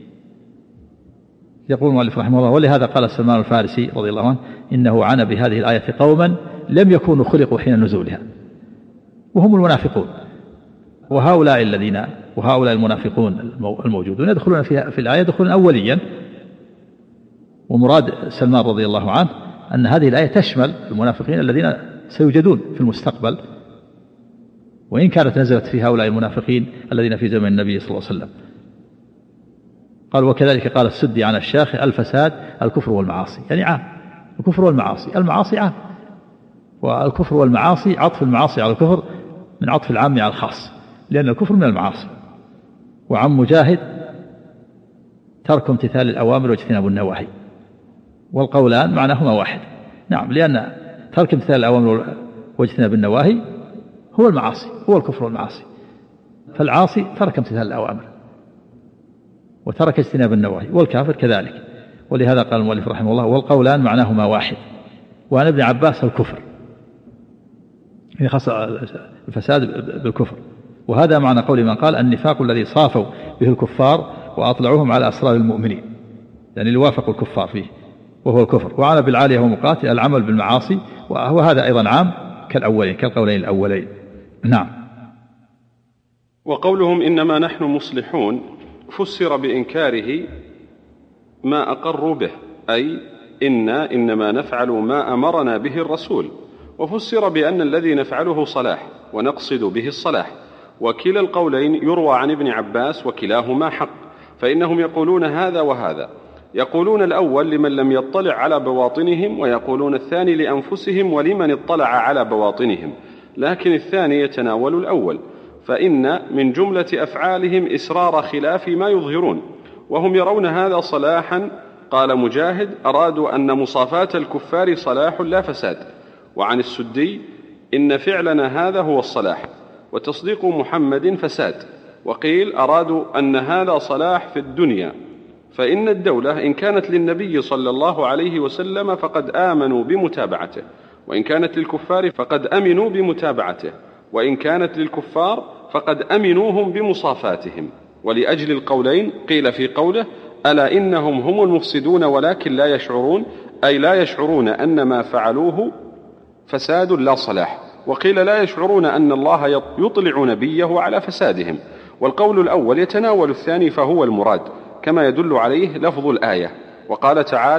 يقول المؤلف رحمه الله: ولهذا قال سلمان الفارسي رضي الله عنه: إنه عانى بهذه الآية قوما لم يكونوا خلقوا حين نزولها، وهم المنافقون. وهؤلاء المنافقون الموجودون يدخلون في الآية دخولا أوليا. ومراد سلمان رضي الله عنه أن هذه الآية تشمل المنافقين الذين سيوجدون في المستقبل، وإن كانت نزلت في هؤلاء المنافقين الذين في زمن النبي صلى الله عليه وسلم. قال: وكذلك قال السدي عن الشاخ: الفساد الكفر والمعاصي، يعني عام، الكفر والمعاصي، المعاصي عام، والكفر والمعاصي عطف المعاصي على الكفر من عطف العام على الخاص، لأن الكفر من المعاصي. وعن مجاهد: ترك امتثال الأوامر واجتناب النواهي. والقولان معناهما واحد. نعم، لأن ترك امتثال الأوامر واجتناب النواهي هو المعاصي، هو الكفر والمعاصي. فالعاصي ترك امتثال الأوامر وترك اجتناب النواهي، والكافر كذلك. ولهذا قال المؤلف رحمه الله: والقولان معناهما واحد. وعن ابن عباس: الكفر، يعني خاص الفساد بالكفر. وهذا معنى قول من قال: النفاق الذي صافوا به الكفار وأطلعوهم على أسرار المؤمنين، يعني اللي وافقوا الكفار فيه وهو الكفر. وعن أبي العالية ومقاتل: العمل بالمعاصي، وهذا أيضا عام كالقولين الأولين. نعم. وقولهم إنما نحن مصلحون فسر بإنكاره ما أقروا به، أي إنما نفعل ما أمرنا به الرسول، وفسر بأن الذي نفعله صلاح ونقصد به الصلاح. وكلا القولين يروى عن ابن عباس وكلاهما حق، فإنهم يقولون هذا وهذا، يقولون الأول لمن لم يطلع على بواطنهم، ويقولون الثاني لأنفسهم ولمن اطلع على بواطنهم، لكن الثاني يتناول الأول، فإن من جملة أفعالهم إسرار خلاف ما يظهرون، وهم يرون هذا صلاحا. قال مجاهد: أرادوا أن مصافاة الكفار صلاح لا فساد. وعن السدي: إن فعلنا هذا هو الصلاح، وتصديق محمد فساد. وقيل: أرادوا أن هذا صلاح في الدنيا، فإن الدولة إن كانت للنبي صلى الله عليه وسلم فقد آمنوا بمتابعته، وإن كانت للكفار فقد أمنوا بمتابعته، وإن كانت للكفار فقد أمنوهم بمصافاتهم. ولأجل القولين قيل في قوله: ألا إنهم هم المفسدون ولكن لا يشعرون، أي لا يشعرون أن ما فعلوه فساد لا صلاح. وقيل: لا يشعرون أن الله يطلع نبيه على فسادهم. والقول الأول يتناول الثاني فهو المراد، كما يدل عليه لفظ الآية. وقال تعالى: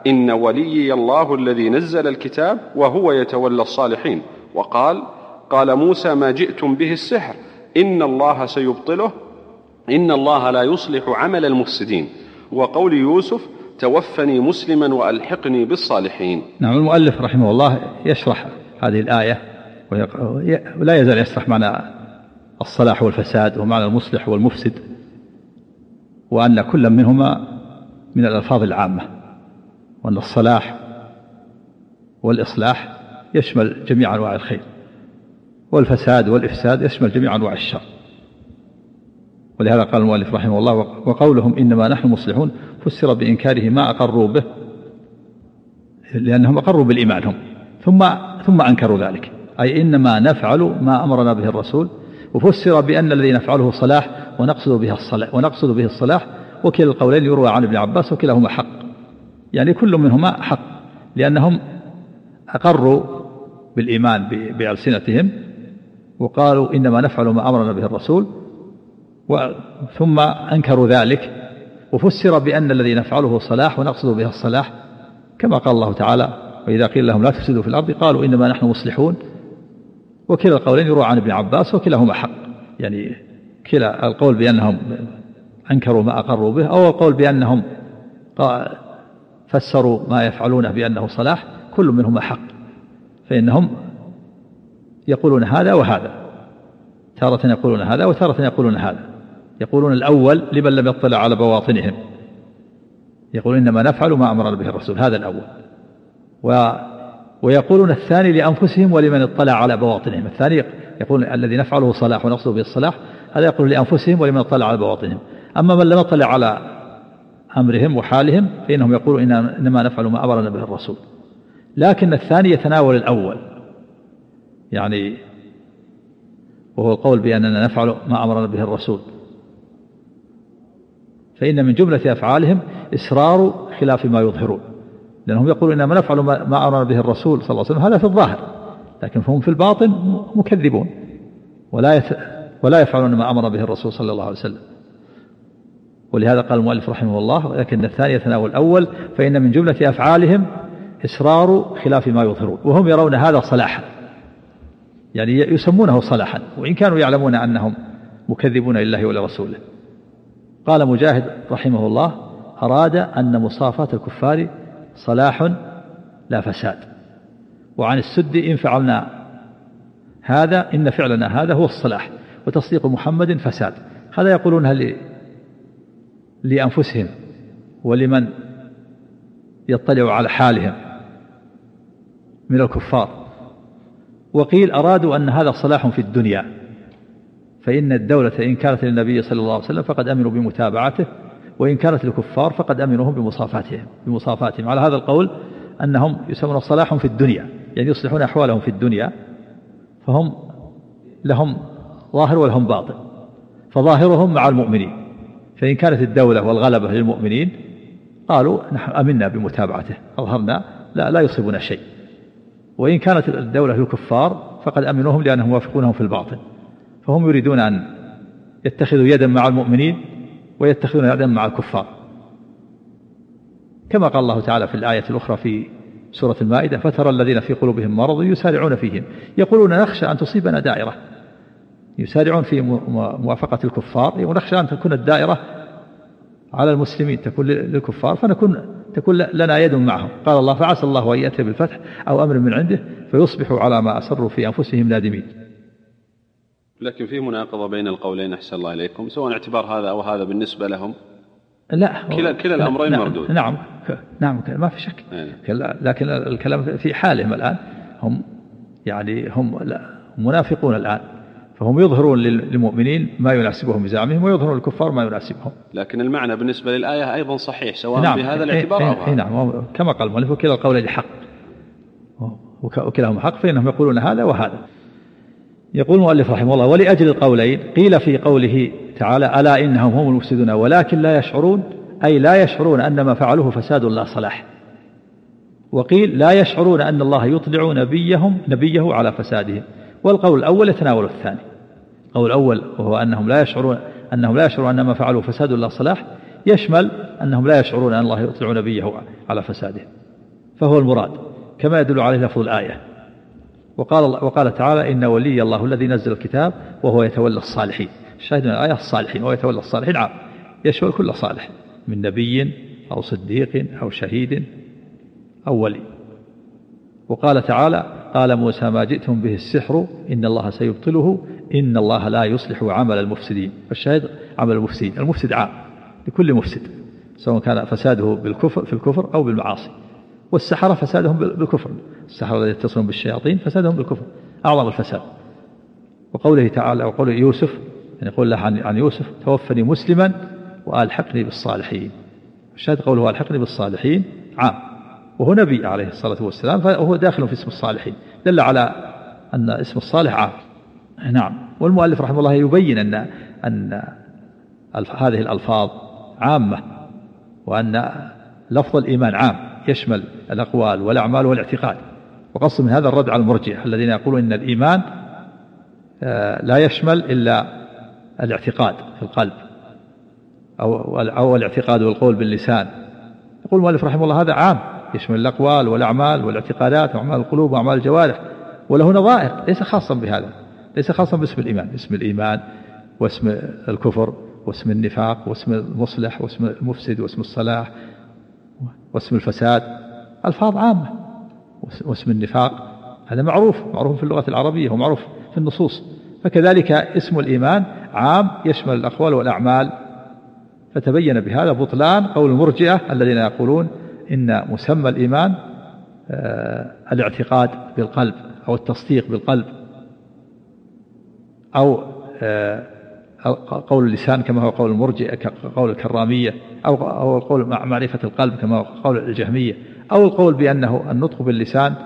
إن وليي الله الذي نزل الكتاب وهو يتولى الصالحين. وقال: قال موسى: ما جئتم به السحر، إن الله سيبطله، إن الله لا يصلح عمل المفسدين. وقول يوسف: توفني مسلما وألحقني بالصالحين. نعم. المؤلف رحمه الله يشرح هذه الآية ولا يزال يشرح معنى الصلاح والفساد ومعنى المصلح والمفسد، وأن كل منهما من الألفاظ العامة، وأن الصلاح والإصلاح يشمل جميع أنواع الخير، والفساد والإفساد يشمل جميع أنواع الشر. ولهذا قال المؤلف رحمه الله: وقولهم إنما نحن مصلحون فسر بإنكاره ما أقروا به، لأنهم أقروا بالإيمان هم ثم أنكروا ذلك، أي إنما نفعل ما أمرنا به الرسول. وفسر بأن الذي نفعله صلاح ونقصد به الصلاح، وكلا القولين يروى عن ابن عباس وكلاهما حق، يعني كل منهما حق، لأنهم أقروا بالإيمان بألسنتهم وقالوا إنما نفعل ما أمرنا به الرسول، ثم أنكروا ذلك. وفسر بأن الذي نفعله صلاح ونقصد به الصلاح، كما قال الله تعالى: وإذا قيل لهم لا تفسدوا في الأرض قالوا إنما نحن مصلحون، وكلا القولين يروى عن ابن عباس وكلاهما حق، يعني كلا القول بأنهم أنكروا ما أقروا به، أو القول بأنهم فسروا ما يفعلونه بأنه صلاح، كل منهما حق، فإنهم يقولون هذا وهذا، تارة يقولون هذا وتارة يقولون هذا. يقولون الأول لمن لم يطلع على بواطنهم، يقولون إنما نفعل ما أمرنا به الرسول، هذا الأول. ويقولون الثاني لأنفسهم ولمن اطلع على بواطنهم. الثاني يقول الذي نفعله صلاح ونقصد به الصلاح، هذا يقول لأنفسهم ولمن اطلع على بواطنهم. أما من لم يطلع على أمرهم وحالهم فإنهم يقولون إنما نفعل ما أمرنا به الرسول. لكن الثاني يتناول الأول، يعني وهو القول بأننا نفعل ما أمرنا به الرسول، فإن من جملة أفعالهم إصرار خلاف ما يظهرون، لأنهم يقولون إنما نفعل ما أمرنا به الرسول صلى الله عليه وسلم، هذا في الظاهر، لكن هم في الباطن مكذبون ولا يفعلون ما أمر به الرسول صلى الله عليه وسلم. ولهذا قال المؤلف رحمه الله: لكن الثاني يتناول الأول، فإن من جملة أفعالهم إصرار خلاف ما يظهرون، وهم يرون هذا صلاحا، يعني يسمونه صلاحا وإن كانوا يعلمون أنهم مكذبون لله ولرسوله. قال مجاهد رحمه الله: أراد أن مصافاة الكفار صلاح لا فساد. وعن السد: إن فعلنا هذا إن فعلنا هذا هو الصلاح، وتصديق محمد فساد. هذا يقولونها لأنفسهم ولمن يطلع على حالهم من الكفار. وقيل أرادوا أن هذا صلاح في الدنيا، فإن الدولة إن كانت للنبي صلى الله عليه وسلم فقد أمنوا بمتابعته، وإن كانت للكفار فقد أمنوهم بمصافاتهم. على هذا القول أنهم يسمون صلاح في الدنيا، يعني يصلحون أحوالهم في الدنيا، فهم لهم ظاهر ولهم باطن، فظاهرهم مع المؤمنين، فإن كانت الدولة والغلبة للمؤمنين قالوا نحن أمنا بمتابعته، أظهرنا لا يصيبنا شيء. وإن كانت الدولة للكفار فقد أمنوهم لأنهم يوافقونهم في الباطن، فهم يريدون أن يتخذوا يدا مع المؤمنين ويتخذون يدا مع الكفار، كما قال الله تعالى في الآية الأخرى في سورة المائدة: فترى الذين في قلوبهم مرض يسارعون فيهم يقولون نخشى أن تصيبنا دائرة، يسارعون في موافقة الكفار، ونخشى أن تكون الدائرة على المسلمين، تكون للكفار تكون لنا يد معهم. قال الله: فعسى الله أن يأتي بالفتح أو أمر من عنده فيصبحوا على ما أسروا في أنفسهم نادمين. لكن في مناقضة بين القولين أحسن الله إليكم، سواء اعتبار هذا أو هذا بالنسبة لهم، لا كلا الأمرين مردود. نعم ما في شك، لكن الكلام في حالهم الآن، هم منافقون الآن، فهم يظهرون للمؤمنين ما يناسبهم بزعمهم، ويظهرون للكفار ما يناسبهم. لكن المعنى بالنسبة للآية أيضا صحيح، سواء بهذا الاعتبار أو هذا. نعم، كما قال المؤلف: وكلا القولين حق وكلاهما حق، فإنهم يقولون هذا وهذا. يقول المؤلف رحمه الله: ولأجل القولين قيل في قوله تعالى: ألا إنهم هم المفسدون ولكن لا يشعرون، أي لا يشعرون أن ما فعلوه فساد لا صلاح. وقيل لا يشعرون أن الله يطلع نبيه على فسادهم. والقول الأول يتناول الثاني. القول الأول وهو أنهم لا يشعرون أن ما فعلوه فساد لا صلاح، يشمل أنهم لا يشعرون أن الله يطلع نبيه على فسادهم. فهو المراد كما يدل عليه لفظ الآية. وقال تعالى إن ولي الله الذي نزل الكتاب وهو يتولى الصالحين. الشاهد من الآية الصالحين، وهو يتولى الصالحين عام يشمل كل صالح من نبي أو صديق أو شهيد أو ولي. وقال تعالى قال موسى ما جئتم به السحر إن الله سيبطله إن الله لا يصلح عمل المفسدين. الشاهد عمل المفسدين، المفسد عام لكل مفسد سواء كان فساده بالكفر في الكفر أو بالمعاصي. والسحرة فسادهم بالكفر، السحرة الذين يتصلون بالشياطين فسادهم بالكفر أعظم الفساد. وقوله تعالى وقول يوسف يعني يقول له عن يوسف توفني مسلما وألحقني بالصالحين. الشاهد قوله ألحقني بالصالحين عام، وهو نبي عليه الصلاة والسلام فهو داخل في اسم الصالحين، دل على أن اسم الصالح عام. نعم. والمؤلف رحمه الله يبين أن هذه الألفاظ عامة، وأن لفظ الإيمان عام يشمل الأقوال والأعمال والاعتقاد. وقصد من هذا الرد على المرجئة الذين يقولون إن الإيمان لا يشمل إلا الاعتقاد في القلب أو الاعتقاد والقول باللسان. يقول المؤلف رحمه الله هذا عام يشمل الأقوال والأعمال والاعتقادات وأعمال القلوب وأعمال الجوارح، وله نظائر ليس خاصا بهذا، ليس خاصا باسم الإيمان، اسم الإيمان واسم الكفر واسم النفاق واسم المصلح واسم المفسد واسم الصلاح واسم الفساد، ألفاظ عامة. واسم النفاق هذا معروف في اللغة العربية ومعروف في النصوص، فكذلك اسم الإيمان عام يشمل الأقوال والأعمال. فتبين بهذا بطلان قول المرجئة الذين يقولون إن مسمى الإيمان الاعتقاد بالقلب أو التصديق بالقلب أو قول اللسان كما هو قول المرجئة كقول الكرامية، أو القول مع معرفة القلب كما هو قول الجهمية، أو القول بأنه النطق باللسان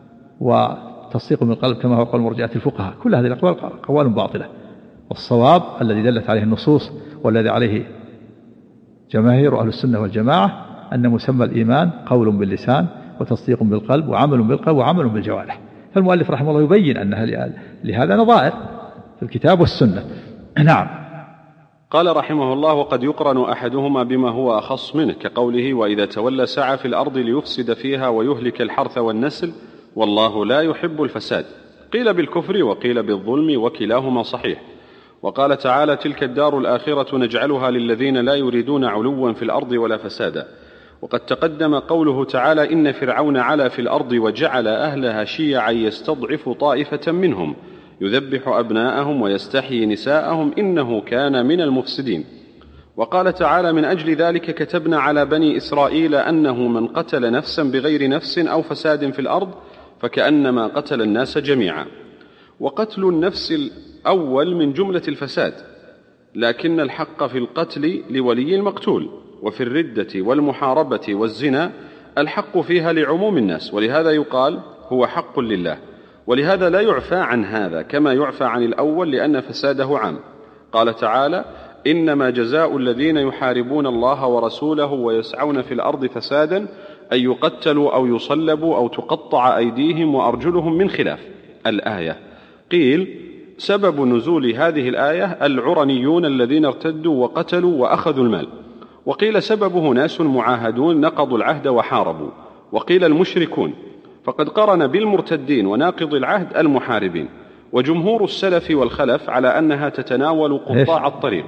وتصديق بالقلب كما هو قول مرجئة الفقهاء. كل هذه الأقوال قوال باطلة، والصواب الذي دلت عليه النصوص والذي عليه جماهير أهل السنة والجماعة أن مسمى الإيمان قول باللسان وتصديق بالقلب وعمل بالقلب وعمل بالجوارح. فالمؤلف رحمه الله يبين أنها لهذا نظائر في الكتاب والسنة. نعم. قال رحمه الله وقد يقرن أحدهما بما هو أخص منه كقوله وإذا تولى سعى في الأرض ليفسد فيها ويهلك الحرث والنسل والله لا يحب الفساد. قيل بالكفر وقيل بالظلم وكلاهما صحيح. وقال تعالى تلك الدار الآخرة نجعلها للذين لا يريدون علوا في الأرض ولا فسادا. وقد تقدم قوله تعالى إن فرعون علا في الأرض وجعل أهلها شيعا يستضعف طائفة منهم يذبح أبناءهم ويستحيي نساءهم إنه كان من المفسدين. وقال تعالى من أجل ذلك كتبنا على بني إسرائيل أنه من قتل نفسا بغير نفس أو فساد في الأرض فكأنما قتل الناس جميعا. وقتل النفس الأول من جملة الفساد، لكن الحق في القتل لولي المقتول، وفي الردة والمحاربة والزنا الحق فيها لعموم الناس، ولهذا يقال هو حق لله، ولهذا لا يعفى عن هذا كما يعفى عن الأول لأن فساده عام. قال تعالى إنما جزاء الذين يحاربون الله ورسوله ويسعون في الأرض فسادا أن يقتلوا أو يصلبوا أو تقطع أيديهم وأرجلهم من خلاف. الآية. قيل سبب نزول هذه الآية العرنيون الذين ارتدوا وقتلوا وأخذوا المال. وقيل سببه ناس معاهدون نقضوا العهد وحاربوا. وقيل المشركون، فقد قرن بالمرتدين وناقض العهد المحاربين. وجمهور السلف والخلف على أنها تتناول قطاع الطريق.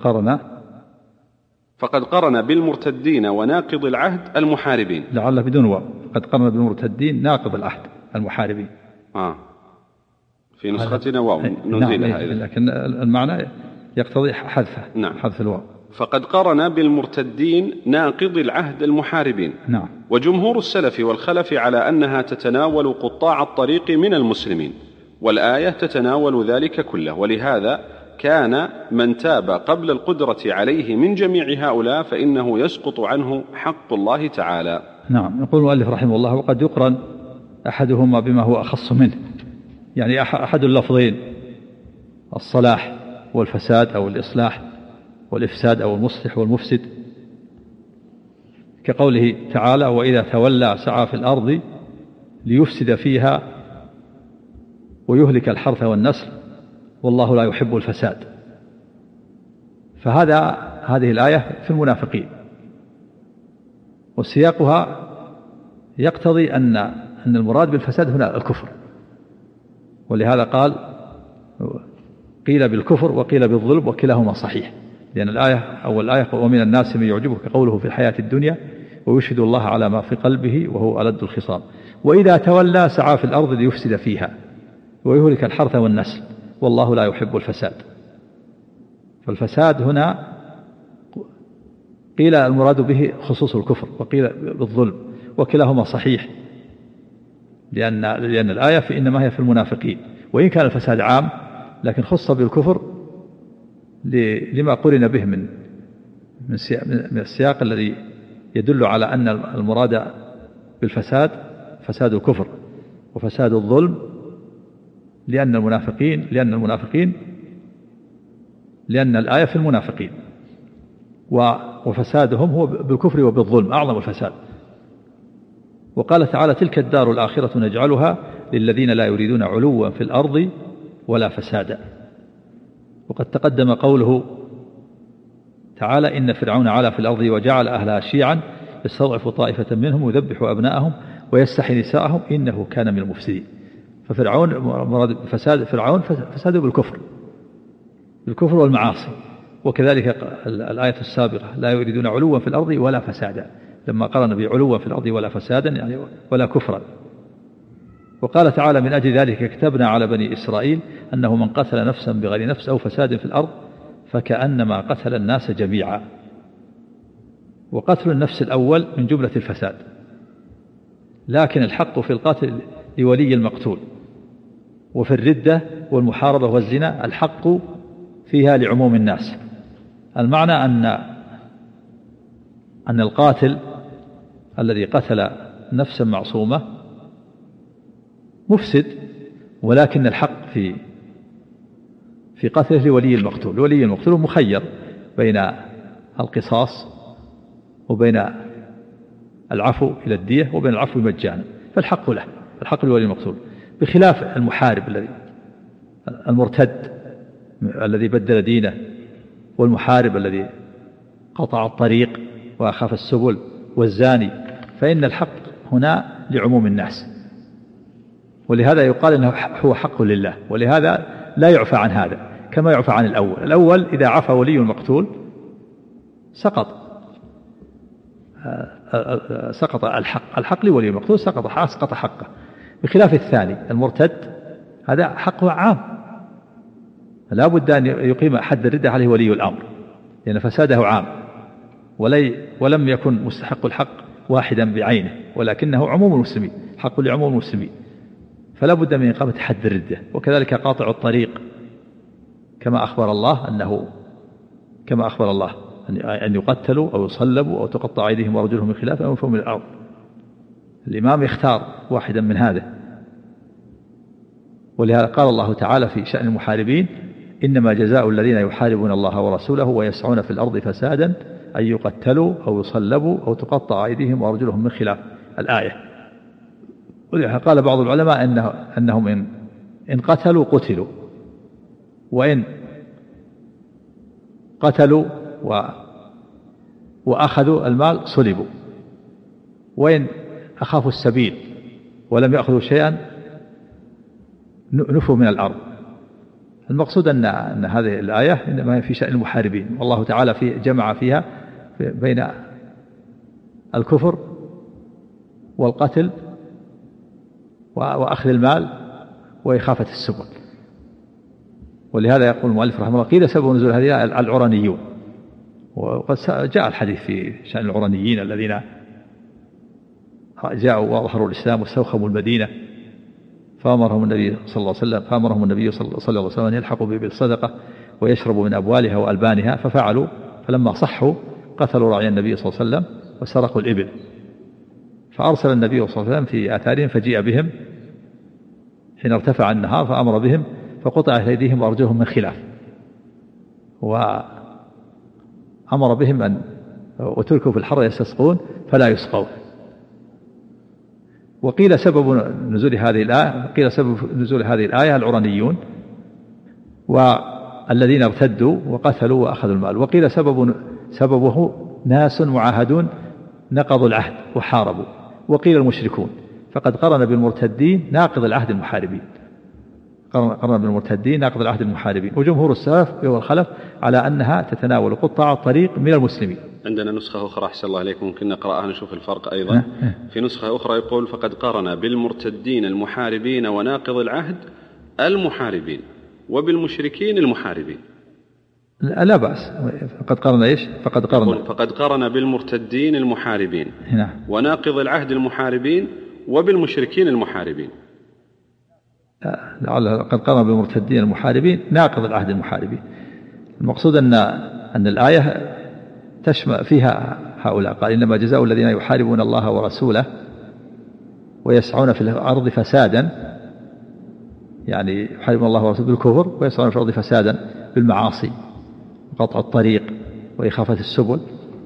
فقد قرن بالمرتدين وناقض العهد المحاربين. لعله بدون واو. قد قرن بالمرتدين ناقض العهد المحاربين. في نسختنا واو نزيلها. نعم. لكن المعنى يقتضي حذفه. نعم. حذف الواو. فقد قرن بالمرتدين ناقض العهد المحاربين. نعم. وجمهور السلف والخلف على أنها تتناول قطاع الطريق من المسلمين، والآية تتناول ذلك كله. ولهذا كان من تاب قبل القدرة عليه من جميع هؤلاء فإنه يسقط عنه حق الله تعالى. نعم. يقول المؤلف رحمه الله وقد يقرن أحدهما بما هو أخص منه، يعني أحد اللفظين الصلاح والفساد أو الإصلاح والإفساد أو المصلح والمفسد، كقوله تعالى وإذا تولى سعى في الأرض ليفسد فيها ويهلك الحرث والنسل والله لا يحب الفساد. هذه الآية في المنافقين، وسياقها يقتضي أن المراد بالفساد هنا الكفر، ولهذا قيل بالكفر وقيل بالظلم وكلاهما صحيح، لأن الآية أول الآية ومن الناس من يعجبك قوله في الحياة الدنيا ويشهد الله على ما في قلبه وهو ألد الخصام، وإذا تولى سعى في الأرض ليفسد فيها ويهلك الحرث والنسل والله لا يحب الفساد. فالفساد هنا قيل المراد به خصوص الكفر وقيل بالظلم، وكلاهما صحيح، لأن الآية إنما هي في المنافقين، وإن كان الفساد عام لكن خص بالكفر لما قرن به من السياق الذي يدل على أن المراد بالفساد فساد الكفر وفساد الظلم، لأن الآية في المنافقين، وفسادهم هو بالكفر وبالظلم أعظم الفساد. وقال تعالى تلك الدار الآخرة نجعلها للذين لا يريدون علوا في الأرض ولا فسادا. وقد تقدم قوله تعالى إن فرعون علا في الأرض وجعل أهلها شيعا يستضعف طائفة منهم يذبح أبناءهم ويستحيي نساءهم إنه كان من المفسدين. ففرعون مراد فساد فرعون فساده بالكفر والمعاصي، وكذلك الآية السابقة لا يريدون علوا في الأرض ولا فسادا، لما قرن بعلوا في الأرض ولا فسادا يعني ولا كفرا. وقال تعالى من أجل ذلك كتبنا على بني إسرائيل أنه من قتل نفسا بغير نفس أو فساد في الأرض فكأنما قتل الناس جميعا. وقتل النفس الأول من جملة الفساد، لكن الحق في القتل لولي المقتول، وفي الردة والمحاربة والزنا الحق فيها لعموم الناس. المعنى أن القاتل الذي قتل نفسا معصومة مفسد، ولكن الحق في قتله لولي المقتول. ولي المقتول مخير بين القصاص وبين العفو إلى الدية وبين العفو مجانا، فالحق له، الحق لولي المقتول، بخلاف المحارب المرتد الذي بدل دينه، والمحارب الذي قطع الطريق وأخاف السبل، والزاني، فإن الحق هنا لعموم الناس، ولهذا يقال إنه هو حق لله، ولهذا لا يعفى عن هذا كما يعفى عن الأول إذا عفى ولي المقتول سقط الحق لولي المقتول، سقط حقه، بخلاف الثاني المرتد هذا حقه عام، لا بد أن يقيم حد الردة عليه ولي الأمر، لأن فساده عام ولم يكن مستحق الحق واحدا بعينه، ولكنه عموم المسلمين، حق لعموم المسلمين، فلا بد من إقامة حد الردة. وكذلك قاطع الطريق كما أخبر الله أن يقتلوا أو يصلبوا أو تقطع أيديهم وأرجلهم من خلاف أو ينفوا من الأرض. الإمام يختار واحدا من هذا، ولهذا قال الله تعالى في شأن المحاربين إنما جزاء الذين يحاربون الله ورسوله ويسعون في الأرض فسادا أن يقتلوا أو يصلبوا أو تقطع أيديهم وأرجلهم من خلاف الآية. ولهذا قال بعض العلماء أنهم إن قتلوا قتلوا، وإن قتلوا وأخذوا المال صلبوا، وإن أخافوا السبيل ولم يأخذوا شيئا نفوا من الأرض. المقصود أن هذه الآية إنما في شأن المحاربين، والله تعالى جمع فيها بين الكفر والقتل وأخذ المال وإخافة السبل. ولهذا يقول المؤلف رحمه الله قيل سبب نزول هذه العرانيون، وقد جاء الحديث في شأن العرانيين الذين جاءوا وأظهروا الإسلام واستوخموا المدينة، فأمرهم النبي صلى الله عليه وسلم أن يلحقوا بالصدقة ويشربوا من أبوالها وألبانها، ففعلوا، فلما صحوا قتلوا راعي النبي صلى الله عليه وسلم وسرقوا الإبل، فأرسل النبي صلى الله عليه وسلم في آثارهم فجيء بهم حين ارتفع النهار فأمر بهم فقطع أيديهم وأرجلهم من خلاف، وأمر بهم وتركوا في الحر يستسقون فلا يسقون. وقيل سبب نزول هذه الآية العرانيون والذين ارتدوا وقتلوا وأخذوا المال. وقيل سببه ناس معاهدون نقضوا العهد وحاربوا وقيل المشركون، فقد قرن بالمرتدين ناقض العهد المحاربين، قرن بالمرتدين ناقض العهد المحاربين. وجمهور السلف والخلف على أنها تتناول قطاع الطريق من المسلمين. عندنا نسخة أخرى أحسن الله عليكم ممكن نقرأها نشوف الفرق أيضا. في نسخة أخرى يقول فقد قرن بالمرتدين المحاربين وناقض العهد المحاربين وبالمشركين المحاربين. لا بأس. فقد قرن إيش؟ فقد قرن بالمرتدين المحاربين وناقض العهد المحاربين وبالمشركين المحاربين. قد قرن بالمرتدين المحاربين ناقض العهد المحاربين. المقصود أن الآية تشمل فيها هؤلاء. قال إنما جزاء الذين يحاربون الله ورسوله ويسعون في الأرض فسادا، يعني يحاربون الله ورسوله بالكفر ويسعون في الأرض فسادا بالمعاصي وقطع الطريق وإخافة السبل.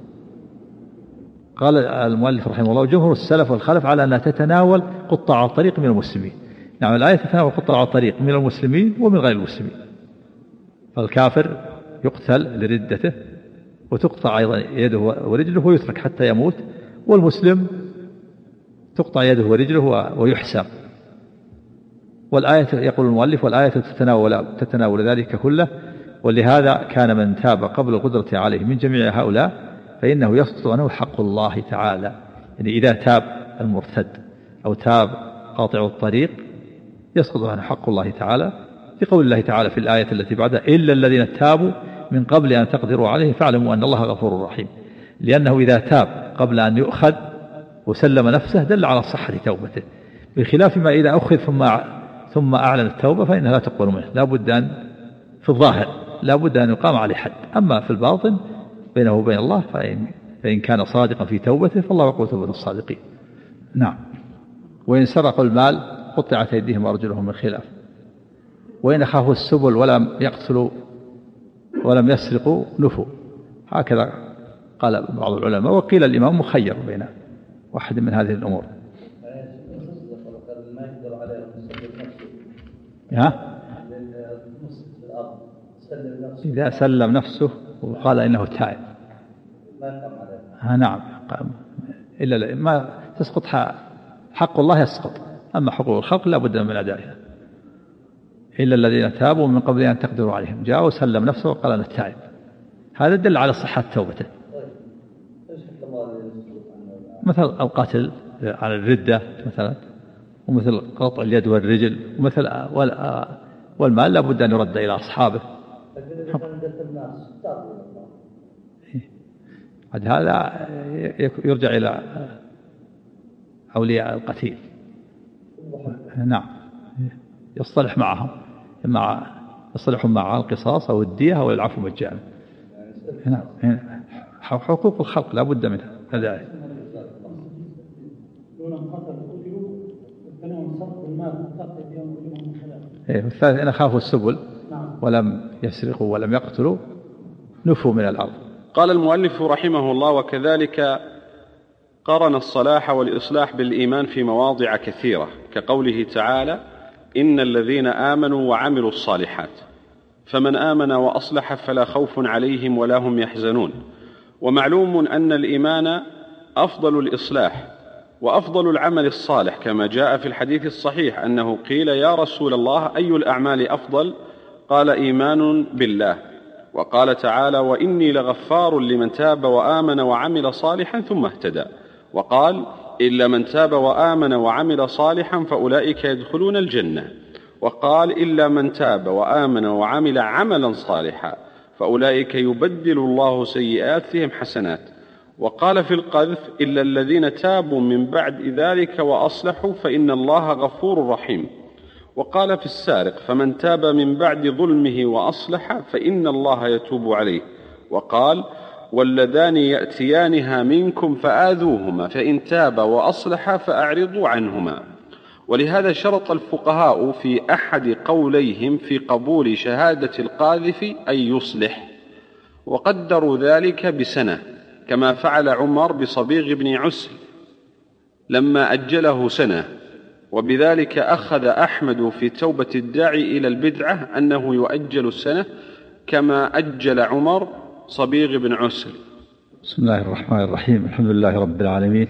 قال المؤلف رحمه الله جمهور السلف والخلف على أنها تتناول قطاع الطريق من المسلمين. نعم الآية تتناول قطاع الطريق من المسلمين ومن غير المسلمين. فالكافر يقتل لردته وتقطع أيضا يده ورجله ويترك حتى يموت، والمسلم تقطع يده ورجله ويحسر. والآية يقول المؤلف والآية تتناول ذلك كله، ولهذا كان من تاب قبل القدرة عليه من جميع هؤلاء فإنه يسقط عنه حق الله تعالى. يعني إذا تاب المرتد أو تاب قاطع الطريق يسقط عنه حق الله تعالى، لقول الله تعالى في الآية التي بعدها إلا الذين تابوا من قبل أن تقدروا عليه فاعلموا أن الله غفور رحيم. لأنه إذا تاب قبل أن يؤخذ وسلم نفسه دل على صحة توبته، بخلاف ما إذا أخذ ثم أعلن التوبة فإنها لا تقبل منه. لا بد أن في الظاهر لا بد أن يقام عليه حد، أما في الباطن بينه وبين الله فإن كان صادقا في توبته فالله يقول توبة الصادقين. نعم. وإن سرقوا المال قطعت أيديهم وأرجلهم من خلاف، وإن خافوا السبل ولم يقتلوا ولم يسرقوا نفوا. هكذا قال بعض العلماء. وقيل الإمام مخير بين واحد من هذه الأمور. إذا سلم نفسه وقال إنه تائب نعم إلا ما تسقط حق الله يسقط، أما حقوق الخلق لا بد من أدائها. إلا الذين تابوا من قبل أن تقدروا عليهم جاءوا وسلم نفسه وقال أنا تائب، هذا دل على صحة توبته. مثل القتل على الردة مثلا، ومثل قطع اليد والرجل، ومثل والمال لا بد أن يرد إلى أصحابه. هذا يرجع إلى أولياء القتيل. نعم يصطلح معهم، يصطلحون مع القصاص أو الدية أو العفو مجانا. نعم حقوق الخلق لا بد منها هذا. والثالث إن خافوا السبل ولم يسرقوا ولم يقتلوا نفوا من الأرض. قال المؤلف رحمه الله وكذلك قرن الصلاح والإصلاح بالإيمان في مواضع كثيرة، كقوله تعالى إن الذين آمنوا وعملوا الصالحات، فمن آمن وأصلح فلا خوف عليهم ولا هم يحزنون. ومعلوم أن الإيمان أفضل الإصلاح وأفضل العمل الصالح، كما جاء في الحديث الصحيح أنه قيل يا رسول الله أي الأعمال أفضل؟ قال إيمان بالله. وقال تعالى وإني لغفار لمن تاب وآمن وعمل صالحا ثم اهتدى. وقال إلا من تاب وآمن وعمل صالحا فأولئك يدخلون الجنة. وقال إلا من تاب وآمن وعمل عملا صالحا فأولئك يبدل الله سيئاتهم حسنات. وقال في القذف إلا الذين تابوا من بعد ذلك وأصلحوا فإن الله غفور رحيم. وقال في السارق فمن تاب من بعد ظلمه وأصلح فإن الله يتوب عليه. وقال واللذان يأتيانها منكم فآذوهما فإن تاب وأصلح فأعرضوا عنهما. ولهذا شرط الفقهاء في أحد قوليهم في قبول شهادة القاذف أن يصلح، وقدروا ذلك بسنة، كما فعل عمر بصبيغ بن عسل لما أجله سنة. وبذلك أخذ أحمد في توبة الداعي إلى البدعة أنه يؤجل السنة كما أجل عمر صبيغ بن عسل. بسم الله الرحمن الرحيم. الحمد لله رب العالمين،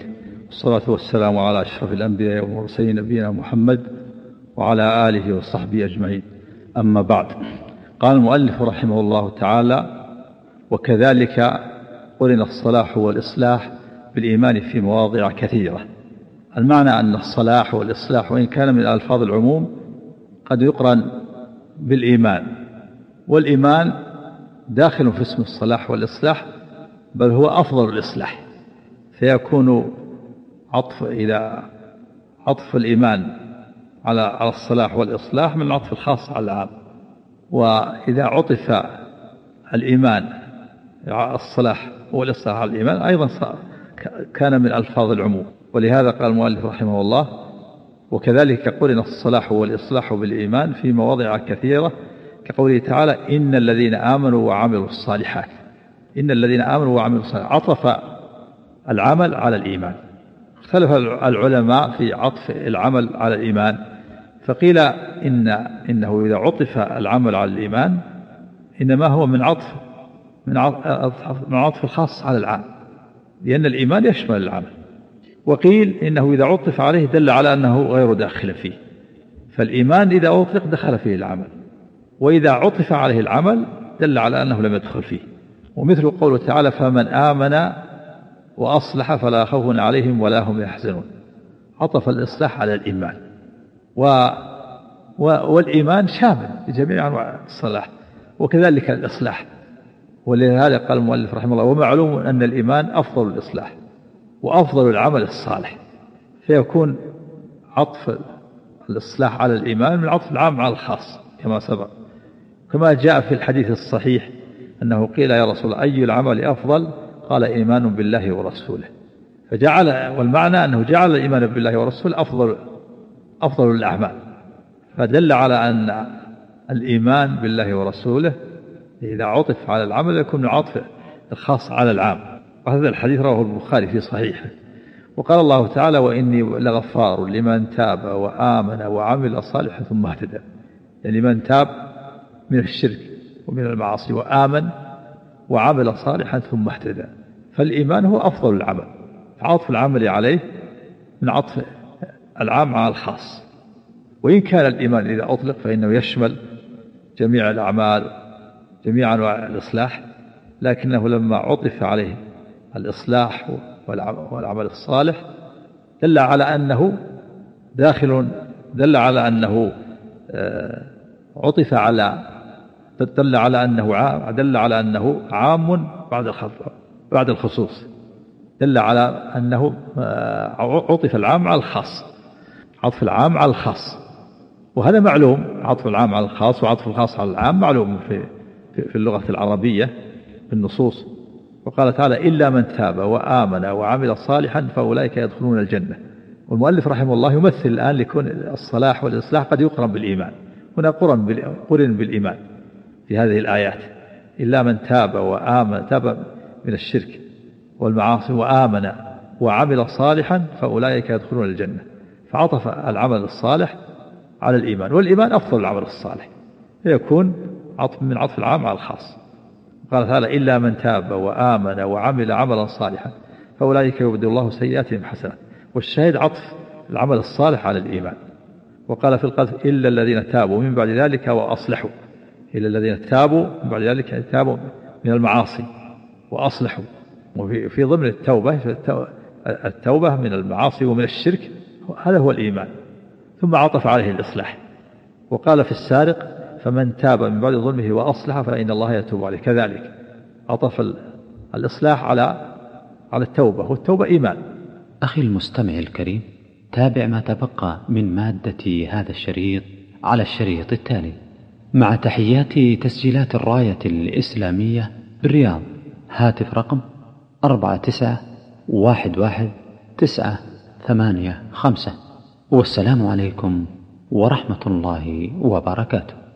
والصلاة والسلام على أشرف الأنبياء والمرسلين نبينا محمد وعلى آله وصحبه أجمعين. أما بعد، قال المؤلف رحمه الله تعالى: وكذلك قرن الصلاح والإصلاح بالإيمان في مواضع كثيرة. المعنى أن الصلاح والإصلاح وإن كان من ألفاظ العموم قد يقرن بالإيمان، والإيمان داخل في اسم الصلاح والإصلاح، بل هو أفضل الإصلاح، فيكون إلى عطف الإيمان على الصلاح والإصلاح من العطف الخاص على العام. وإذا عطف الإيمان الصلاح والإصلاح على الإيمان أيضا كان من ألفاظ العموم. ولهذا قال المؤلف رحمه الله: وكذلك قرن الصلاح والإصلاح بالإيمان في مواضع كثيرة، كقوله تعالى: إن الذين آمنوا وعملوا الصالحات. إن الذين آمنوا وعملوا الصالحات، عطف العمل على الإيمان. اختلف العلماء في عطف العمل على الإيمان، فقيل إنه إذا عطف العمل على الإيمان إنما هو من عطف الخاص على العام، لأن الإيمان يشمل العمل. وقيل إنه إذا عطف عليه دل على أنه غير داخل فيه، فالإيمان إذا أطلق دخل فيه العمل، وإذا عطف عليه العمل دل على أنه لم يدخل فيه. ومثل قوله تعالى: فمن آمن وأصلح فلا خوف عليهم ولا هم يحزنون. عطف الإصلاح على الإيمان، والإيمان شامل لجميع أنواع الصلاح، وكذلك الإصلاح. ولهذا قال المؤلف رحمه الله: ومعلوم أن الإيمان أفضل الإصلاح وأفضل العمل الصالح، فيكون عطف الإصلاح على الإيمان من عطف العام على الخاص كما سبق، كما جاء في الحديث الصحيح أنه قيل: يا رسول الله، أي العمل أفضل؟ قال: إيمان بالله ورسوله. والمعنى أنه جعل الإيمان بالله ورسوله أفضل الأعمال، فدل على أن الإيمان بالله ورسوله إذا عطف على العمل يكون عطف الخاص على العام. وهذا الحديث رواه البخاري في صحيحه. وقال الله تعالى: وإني لغفار لمن تاب وآمن وعمل صالحا ثم اهتدى. يعني من تاب من الشرك ومن المعاصي وآمن وعمل صالحا ثم اهتدى، فالإيمان هو أفضل العمل، عطف العمل عليه من عطف العام على الخاص. وإن كان الإيمان إذا أطلق فإنه يشمل جميع الأعمال، جميع أنواع الإصلاح، لكنه لما عطف عليه الإصلاح والعمل الصالح دل على أنه دل على أنه عطف على دل على أنه عام بعد الخصوص، دل على أنه عطف العام على الخاص، عطف العام على الخاص. وهذا معلوم، عطف العام على الخاص وعطف الخاص على العام معلوم في اللغة العربية في النصوص. وقال تعالى: إلا من تاب وآمن وعمل صالحا فأولئك يدخلون الجنة. والمؤلف رحمه الله يمثل الآن لكون الصلاح والإصلاح قد يقرن بالإيمان. هنا قرن بالإيمان في هذه الآيات: إلا من تاب وآمن، تاب من الشرك والمعاصي، وآمن وعمل صالحا فأولئك يدخلون الجنة. فعطف العمل الصالح على الإيمان، والإيمان أفضل العمل الصالح، فيكون من عطف العام على الخاص. قال تعالى: إلا من تاب وآمن وعمل عملا صالحا فأولئك يبدل الله سيئاتهم حسنات. والشاهد عطف العمل الصالح على الإيمان. وقال في القذف: إلا الذين تابوا من بعد ذلك وأصلحوا. إلا الذين تابوا من بعد ذلك، تابوا من المعاصي وأصلحوا. وفي ضمن التوبة من المعاصي ومن الشرك، هذا هو الإيمان. ثم عطف عليه الإصلاح. وقال في السارق: فمن تاب من بعد ظلمه وأصلح فإن الله يتوب عليه. كذلك عطف الإصلاح على التوبة، والتوبة إيمان. أخي المستمع الكريم، تابع ما تبقى من مادة هذا الشريط على الشريط التالي، مع تحيات تسجيلات الراية الإسلامية بالرياض. هاتف رقم 49111985. والسلام عليكم ورحمة الله وبركاته.